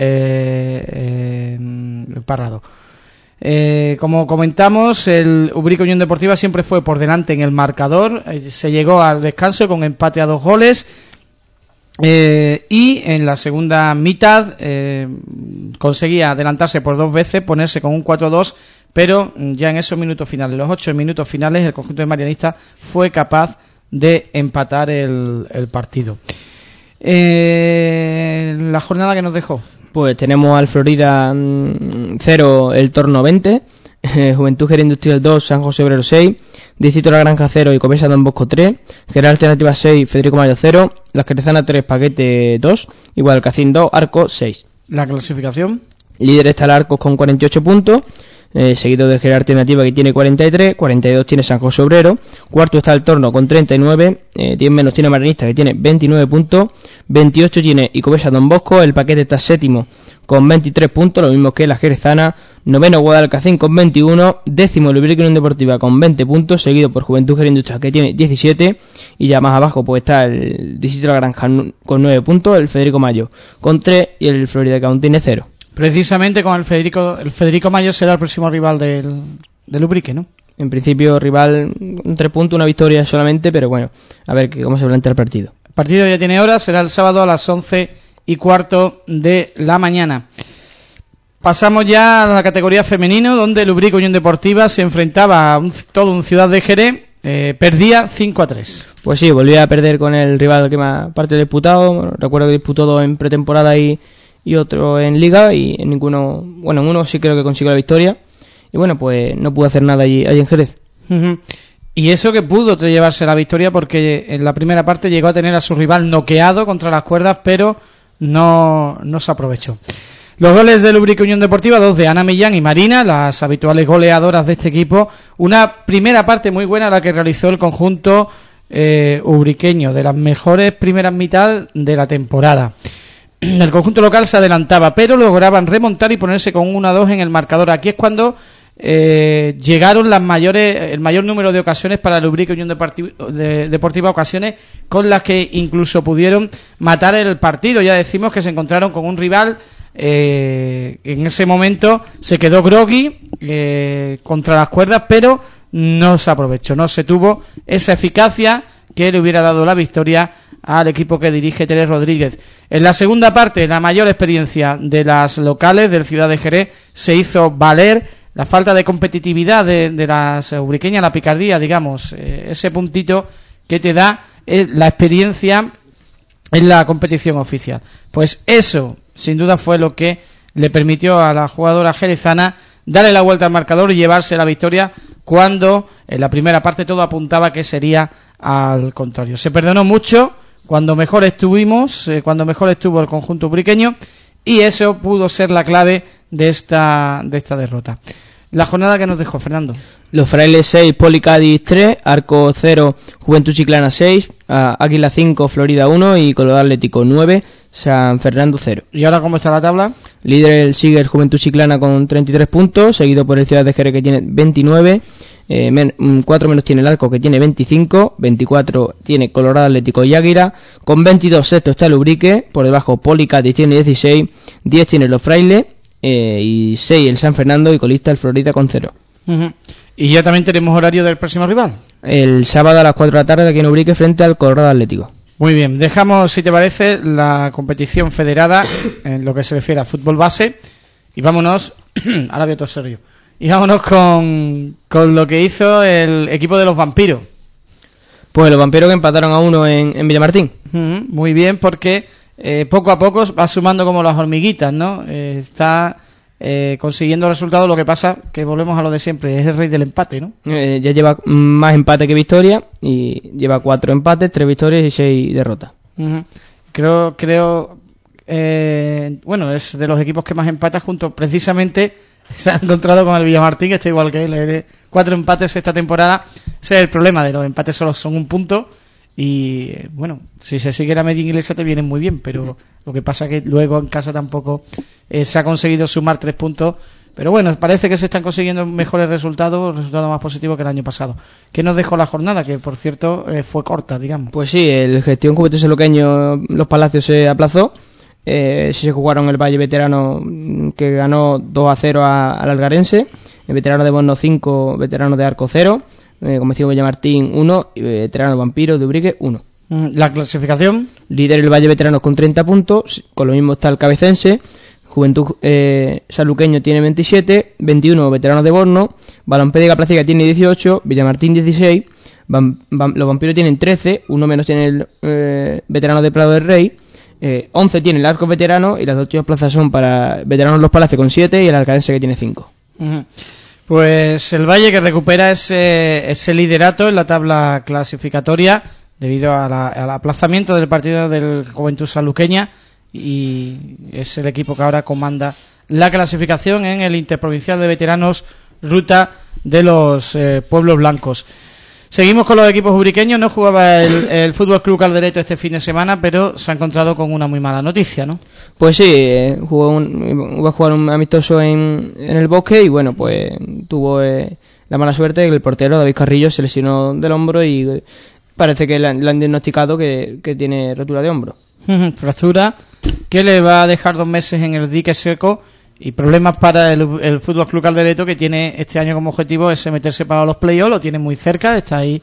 Parrado. Como comentamos, el Ubrique Unión Deportiva siempre fue por delante en el marcador, se llegó al descanso con empate a 2 goles, y en la segunda mitad conseguía adelantarse por 2 veces, ponerse con un 4-2, pero ya en esos minutos finales, los 8 minutos finales, el conjunto de Marianista fue capaz de empatar el partido. La jornada que nos dejó. Pues tenemos al Florida 0, el Torno 20, Juventud Jerez Industrial 2, San José Obrero 6, Distrito de la Granja 0 y Icovesa Don Bosco 3, General Alternativa 6, Federico Mayo 0, Las Querezanas 3, Paquete 2, y Guadalcacín 2, Arcos 6. La clasificación. Líder está el Arcos con 48 puntos, seguido de General Alternativa, que tiene 43, 42 tiene San José Obrero, cuarto está el Torno con 39, 10 menos tiene Maranista, que tiene 29 puntos, 28 tiene Icovesa Don Bosco, el Paquete está séptimo con 23 puntos, lo mismo que la Jerezana, noveno Guadalcacín con 21, décimo el Ubrique Unión Deportiva con 20 puntos, seguido por Juventud Jerez Industrial, que tiene 17, y ya más abajo pues está el Distrito de la Granja con 9 puntos, el Federico Mayo con 3 y el Florida Count tiene 0. Precisamente con el Federico Mayo será el próximo rival del Ubrique, ¿no? En principio rival 3 puntos, una victoria solamente, pero bueno, a ver cómo se plantea el partido. El partido ya tiene hora, será el sábado a las 11:15 de la mañana. Pasamos ya a la categoría femenino, donde el Ubrique Unión Deportiva se enfrentaba a todo un Ciudad de Jerez perdía 5-3. Pues sí, volvía a perder con el rival que más partidos ha disputado. Recuerdo que disputó 2 en pretemporada y otro en liga, y en ninguno, bueno, en uno sí creo que consiguió la victoria. Y bueno, pues no pudo hacer nada allí en Jerez. Y eso que pudo llevarse la victoria, porque en la primera parte llegó a tener a su rival noqueado contra las cuerdas, pero no se aprovechó. Los goles del Ubrique Unión Deportiva, 2 de Ana Millán y Marina, las habituales goleadoras de este equipo. Una primera parte muy buena la que realizó el conjunto ubriqueño, de las mejores primeras mitad de la temporada. El conjunto local se adelantaba, pero lograban remontar y ponerse con 1-2 en el marcador. Aquí es cuando llegaron el mayor número de ocasiones para el Ubrique Unión Deportiva, ocasiones con las que incluso pudieron matar el partido. Ya decimos que se encontraron con un rival en ese momento se quedó groggy contra las cuerdas, pero no se aprovechó, no se tuvo esa eficacia que le hubiera dado la victoria al equipo que dirige Teres Rodríguez. En la segunda parte, la mayor experiencia de las locales del Ciudad de Jerez se hizo valer la falta de competitividad de las ubriqueñas, la picardía, digamos, ese puntito que te da la experiencia en la competición oficial. Pues eso, sin duda, fue lo que le permitió a la jugadora jerezana darle la vuelta al marcador y llevarse la victoria, cuando en la primera parte todo apuntaba que sería al contrario. Se perdonó mucho cuando mejor estuvimos, cuando mejor estuvo el conjunto ubriqueño, y eso pudo ser la clave de esta derrota. La jornada que nos dejó, Fernando. Los Frailes 6, Policadis 3, Arco 0, Juventud Chiclana 6, Águila 5, Florida 1 y Colorado Atlético 9, San Fernando 0. ¿Y ahora cómo está la tabla? Líder el Siger Juventud Chiclana con 33 puntos, seguido por el Ciudad de Jerez que tiene 29, 4 menos tiene el Arco que tiene 25, 24 tiene Colorado Atlético y Águila, con 22 sexto está el Ubrique, por debajo Policadis tiene 16, 10 tiene los Frailes, y 6 el San Fernando y colista el Florida con 0. Y ya también tenemos horario del próximo rival. El sábado a las 4 de la tarde aquí en Ubrique frente al Colorado Atlético. Muy bien, dejamos, si te parece, la competición federada en lo que se refiere a fútbol base y vámonos, ahora voy a toser yo, y vámonos con lo que hizo el equipo de los Vampiros. Pues los Vampiros que empataron a 1 en Villamartín. Muy bien, porque poco a poco va sumando como las hormiguitas, ¿no? Está consiguiendo resultados. Lo que pasa que volvemos a lo de siempre, es el rey del empate, ¿no? Ya lleva más empate que victoria y lleva 4 empates, 3 victorias y 6 derrotas. Creo bueno, es de los equipos que más empata, junto precisamente se ha encontrado con el Villamartín, que está igual que él, 4 empates esta temporada. Ese es el problema, de los empates solo son un punto. Y bueno, si se sigue la media inglesa te vienen muy bien, pero lo que pasa que luego en casa tampoco se ha conseguido sumar 3 puntos. Pero bueno, parece que se están consiguiendo mejores resultados más positivos que el año pasado. ¿Qué nos dejó la jornada? Que por cierto fue corta, digamos. Pues sí, el Gestión Juventud Sanluqueño Los Palacios se aplazó. Sí se jugaron el Valle Veterano, que ganó 2-0 al Algarense, el Veterano de Borno 5, Veterano de Arco 0, como decía Villamartín 1 y Veterano Vampiro de Ubrique 1. ¿La clasificación? Líder el Valle Veterano con 30 puntos, con lo mismo está el Cabecense. Juventud Sanluqueño tiene 27, 21 Veteranos de Borno, Balompédica Placica tiene 18, Villamartín 16, los Vampiros tienen 13, uno menos tiene el Veterano de Prado del Rey, 11 tiene el Arco Veterano y las 8 plazas son para Veteranos Los Palacios con 7 y el Alcarense que tiene 5. Pues el Valle que recupera ese liderato en la tabla clasificatoria debido al aplazamiento del partido del Juventud Sanluqueña, y es el equipo que ahora comanda la clasificación en el Interprovincial de Veteranos Ruta de los Pueblos Blancos. Seguimos con los equipos ubriqueños. No jugaba el Fútbol Club Caldereto este fin de semana, pero se ha encontrado con una muy mala noticia, ¿no? Pues sí, iba a jugar un amistoso en el Bosque y bueno, pues tuvo la mala suerte de que el portero David Carrillo se lesionó del hombro y parece que le han diagnosticado que tiene rotura de hombro. Fractura que le va a dejar 2 meses en el dique seco y problemas para el Fútbol Club Caldereto, que tiene este año como objetivo ese meterse para los playoffs. Lo tiene muy cerca, está ahí,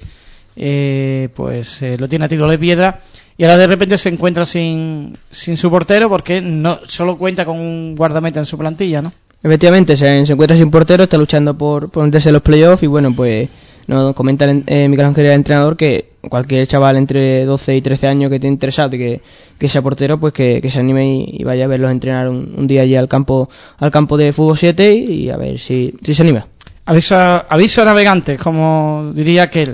lo tiene a tiro de piedra, y ahora de repente se encuentra sin su portero porque no solo cuenta con un guardameta en su plantilla, ¿no? Efectivamente, se encuentra sin portero, está luchando por meterse en los playoffs y bueno, pues Nos comenta Miguel Ángel, el entrenador, que cualquier chaval entre 12 y 13 años que esté interesado y que sea portero, pues que se anime y vaya a verlos entrenar un día allí al campo de Fútbol 7 y a ver si se anima. Aviso a navegantes, como diría aquel.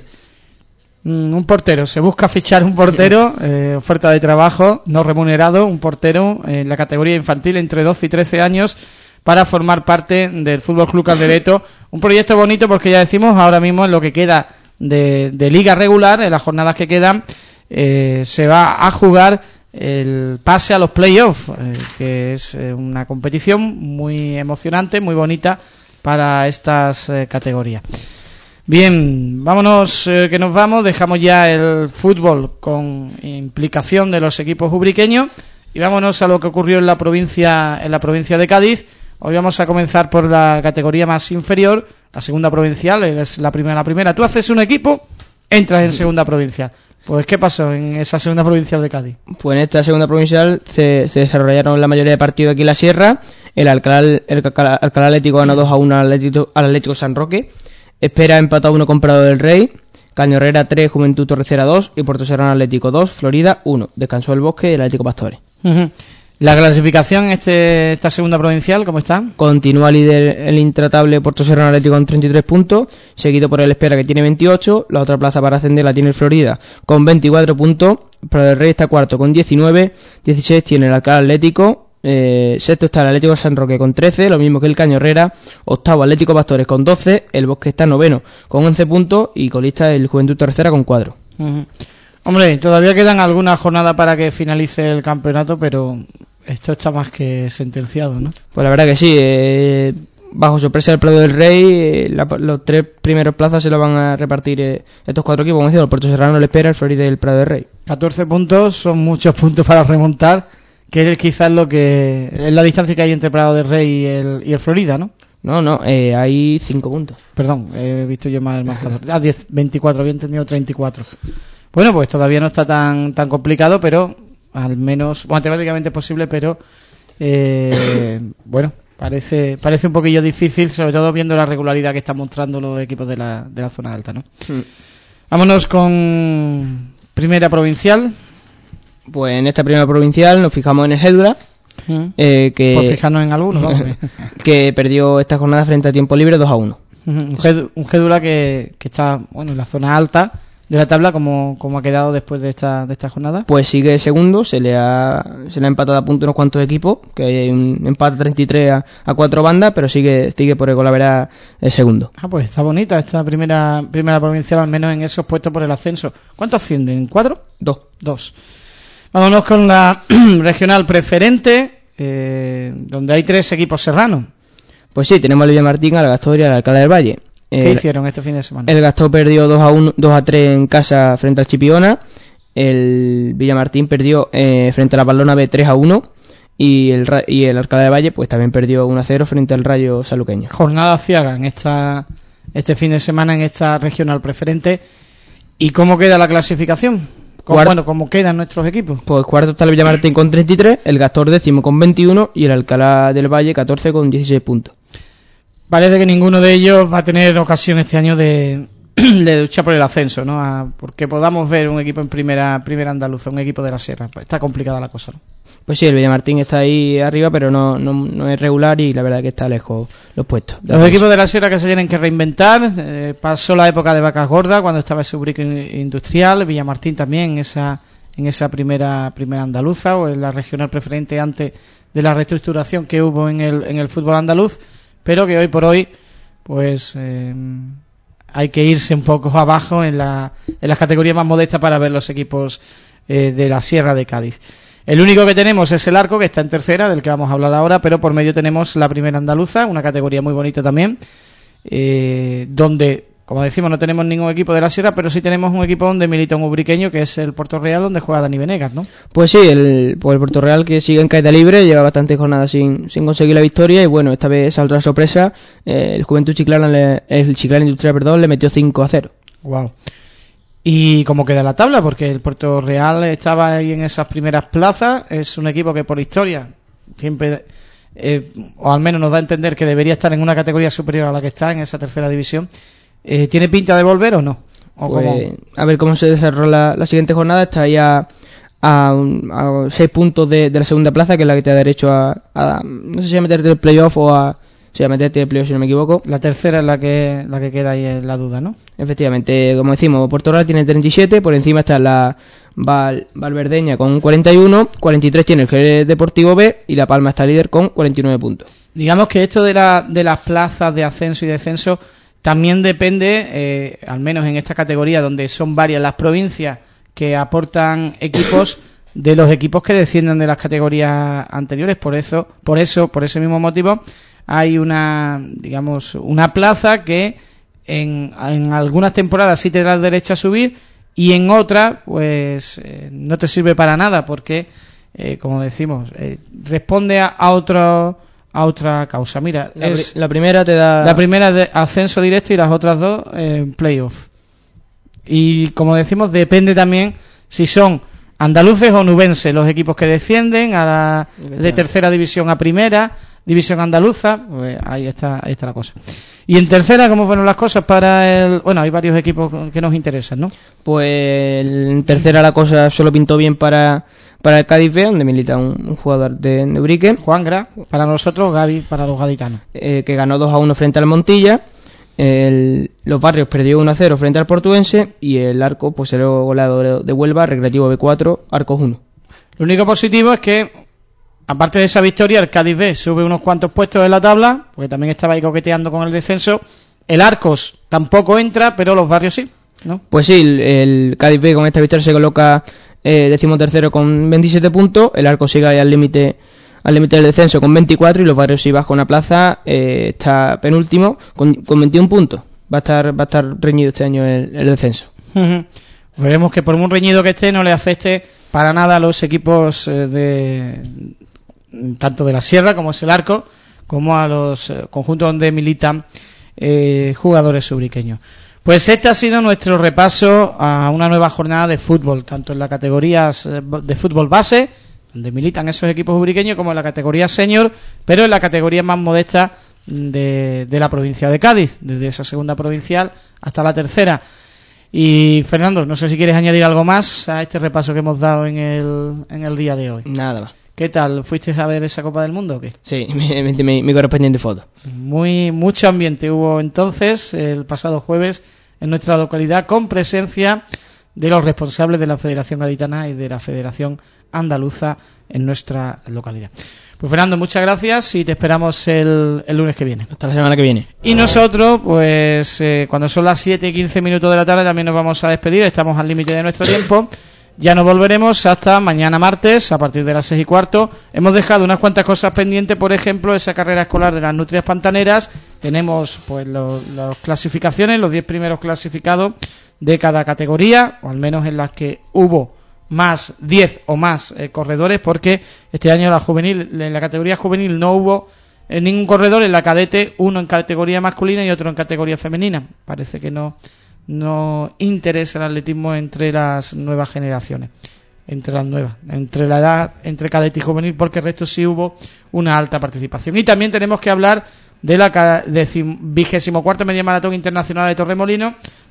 Un portero, se busca fichar un portero, oferta de trabajo no remunerado, un portero en la categoría infantil entre 12 y 13 años para formar parte del Fútbol Club Caldereto. Un proyecto bonito porque ya decimos, ahora mismo en lo que queda de liga regular, en las jornadas que quedan, se va a jugar el pase a los playoffs, que es una competición muy emocionante, muy bonita para estas categorías. Bien, vámonos, que nos vamos, dejamos ya el fútbol con implicación de los equipos ubriqueños y vámonos a lo que ocurrió en la provincia de Cádiz. Hoy vamos a comenzar por la categoría más inferior, la segunda provincial, es la primera. Tú haces un equipo, entras en segunda provincial. Pues, ¿qué pasó en esa segunda provincial de Cádiz? Pues en esta segunda provincial se desarrollaron la mayoría de partidos aquí en la Sierra. El Alcalá Atlético ganó 2-1 al Atlético San Roque. Espera empató 1 con Prado del Rey. Cañorrera 3, Juventud Torrecera 2 y Puerto Serrano Atlético 2, Florida 1. Descansó el Bosque y el Atlético Pastores. La clasificación esta segunda provincial, ¿cómo está? Continúa líder el intratable Puerto Serrano Atlético con 33 puntos, seguido por el Espera, que tiene 28. La otra plaza para ascender la tiene el Florida con 24 puntos. Prado del Rey está cuarto con 19. 16 tiene el Alcalá Atlético. Sexto está el Atlético San Roque con 13, lo mismo que el Cañorrera. Octavo Atlético Pastores con 12, el Bosque está noveno con 11 puntos y colista el Juventud Tercera con 4. Hombre, todavía quedan algunas jornadas para que finalice el campeonato, pero esto está más que sentenciado, ¿no? Pues la verdad que sí, bajo sorpresa del Prado del Rey, los 3 primeros plazas se lo van a repartir estos 4 equipos, como decía, el Puerto Serrano, el Espera, el Florida y el Prado del Rey. 14 puntos, son muchos puntos para remontar, que es quizás es la distancia que hay entre Prado del Rey y el Florida, ¿no? No, hay 5 puntos. Perdón, he visto yo mal el marcador. 24, había entendido 34. Bueno, pues todavía no está tan complicado, pero al menos matemáticamente es posible, pero bueno, parece un poquillo difícil, sobre todo viendo la regularidad que están mostrando los equipos de la zona alta, ¿no? Vámonos con primera provincial. Pues en esta primera provincial nos fijamos en el Gédula, por fijarnos en algunos, vamos. Que perdió esta jornada frente a Tiempo Libre 2-1. Un Gédula que está en la zona alta de la tabla, como ha quedado después de esta jornada. Pues sigue segundo, se le ha empatado a punto unos cuantos equipos, que hay un empate 33 a 4 bandas, pero sigue por el Golavera el segundo. Pues está bonita esta primera provincial, al menos en esos puestos por el ascenso. ¿Cuántos ascienden? ¿4? 2. Vámonos con la regional preferente, donde hay 3 equipos serranos. Pues sí, tenemos al Villamartín, al Gastor y al Alcalá del Valle. ¿Qué hicieron este fin de semana? El Gastor perdió 2-3 en casa frente al Chipiona. El Villamartín perdió frente a la Palona B 3-1. Y el Alcalá del Valle pues también perdió 1-0 frente al Rayo Saluqueño. Jornada ciaga en este fin de semana en esta regional preferente. ¿Y cómo queda la clasificación? ¿Cómo quedan nuestros equipos? Pues cuarto está el Villamartín con 33, el Gastor décimo con 21 y el Alcalá del Valle 14 con 16 puntos. Parece que ninguno de ellos va a tener ocasión este año de luchar por el ascenso, ¿no? Porque podamos ver un equipo en primera andaluza, un equipo de la Sierra. Pues está complicada la cosa, ¿no? Pues sí, el Villamartín está ahí arriba, pero no es regular y la verdad que está lejos los puestos. Los equipos de la Sierra que se tienen que reinventar. Pasó la época de vacas gordas cuando estaba ese Ubrique industrial. Villamartín también en esa primera andaluza o en la regional preferente antes de la reestructuración que hubo en el fútbol andaluz, pero que hoy por hoy pues hay que irse un poco abajo en las categorías más modestas para ver los equipos de la Sierra de Cádiz. El único que tenemos es el Arco, que está en tercera, del que vamos a hablar ahora, pero por medio tenemos la primera andaluza, una categoría muy bonita también, donde, como decimos, no tenemos ningún equipo de la Sierra, pero sí tenemos un equipo donde milita un ubriqueño, que es el Puerto Real, donde juega Dani Venegas, ¿no? Pues sí, el Puerto Real, que sigue en caída libre, lleva bastantes jornadas sin conseguir la victoria, y bueno, esta vez saldrá sorpresa, el Juventud Chiclana, el Chiclana Industrial, le metió 5-0. Wow. ¿Y cómo queda la tabla? Porque el Puerto Real estaba ahí en esas primeras plazas. Es un equipo que por historia siempre, o al menos nos da a entender que debería estar en una categoría superior a la que está, en esa tercera división. ¿tiene pinta de volver o no? ¿O pues, a ver cómo se desarrolla la siguiente jornada. Está ahí a 6 puntos de la segunda plaza, que es la que te da derecho a no sé si a meterte el playoff o a meterte el playoff, si no me equivoco. La tercera es la que queda ahí en la duda, ¿no? Efectivamente, como decimos, Puerto Real tiene 37, por encima está la Valverdeña con 41, 43 tiene el Jerez Deportivo B y La Palma está líder con 49 puntos. Digamos que esto de las plazas de ascenso y descenso también depende, al menos en esta categoría donde son varias las provincias que aportan equipos, de los equipos que descienden de las categorías anteriores. Por ese mismo motivo hay una plaza que en algunas temporadas sí te da derecho a subir y en otras pues no te sirve para nada porque como decimos responde a otra causa. Mira, la primera te da... La primera de ascenso directo y las otras dos playoff. Y como decimos, depende también si son andaluces o nubenses los equipos que descienden de tercera división a primera división andaluza. Pues ahí está la cosa. Y en tercera, ¿cómo fueron las cosas para bueno, hay varios equipos que nos interesan, ¿no? Pues en tercera la cosa solo pintó bien para el Cádiz B, donde milita un jugador de Ubrique. Juangra, para nosotros, Gaby para los gaditanos. Que ganó 2-1 frente al Montilla. Los Barrios perdió 1-0 frente al Portuense. Y el Arco, pues el goleador de Huelva, Recreativo B4, Arcos 1. Lo único positivo es que, aparte de esa victoria, el Cádiz B sube unos cuantos puestos en la tabla, porque también estaba ahí coqueteando con el descenso. El Arcos tampoco entra, pero los Barrios sí, ¿no? Pues sí, el Cádiz B con esta victoria se coloca 13º con 27 puntos. El Arcos sigue ahí al límite del descenso con 24 y los Barrios sí baja una plaza, está penúltimo con 21 puntos. Va a estar reñido este año el descenso. Veremos que por muy reñido que esté no le afecte para nada a los equipos tanto de la Sierra como es el Arco, como a los conjuntos donde militan jugadores ubriqueños. Pues este ha sido nuestro repaso a una nueva jornada de fútbol, tanto en las categorías de fútbol base, donde militan esos equipos ubriqueños, como en la categoría senior, pero en la categoría más modesta de la provincia de Cádiz, desde esa segunda provincial hasta la tercera. Y Fernando, no sé si quieres añadir algo más a este repaso que hemos dado en el día de hoy. Nada más. ¿Qué tal? ¿Fuiste a ver esa Copa del Mundo o qué? Sí, mi correspondiente foto. Mucho ambiente hubo entonces el pasado jueves en nuestra localidad, con presencia de los responsables de la Federación Gaditana y de la Federación Andaluza en nuestra localidad. Pues Fernando, muchas gracias y te esperamos el lunes que viene. Hasta la semana que viene. Y nosotros, pues cuando son las 7:15 de la tarde también nos vamos a despedir, estamos al límite de nuestro tiempo. Ya nos volveremos hasta mañana martes a partir de las 6:15. Hemos dejado unas cuantas cosas pendientes, por ejemplo, esa carrera escolar de las nutrias pantaneras. Tenemos pues las clasificaciones, los 10 primeros clasificados de cada categoría, o al menos en las que hubo más 10 o más corredores, porque este año en la categoría juvenil no hubo ningún corredor, en la cadete uno en categoría masculina y otro en categoría femenina. Parece que no interesa el atletismo entre las nuevas generaciones, entre la edad, entre cadete y juvenil, porque el resto sí hubo una alta participación. Y también tenemos que hablar de la 24ª Media Maratón Internacional de Torremolinos,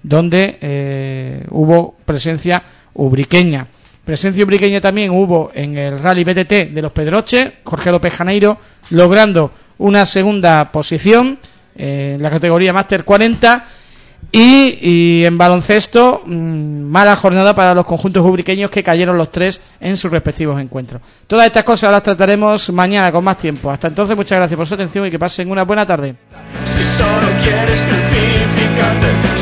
donde hubo presencia ubriqueña. Presencia ubriqueña también hubo en el Rally BTT de los Pedroches, Jorge López Janeiro logrando una segunda posición en la categoría Máster 40. Y en baloncesto, mala jornada para los conjuntos ubriqueños, que cayeron los 3 en sus respectivos encuentros. Todas estas cosas las trataremos mañana con más tiempo. Hasta entonces, muchas gracias por su atención y que pasen una buena tarde. Si solo quieres crucificarte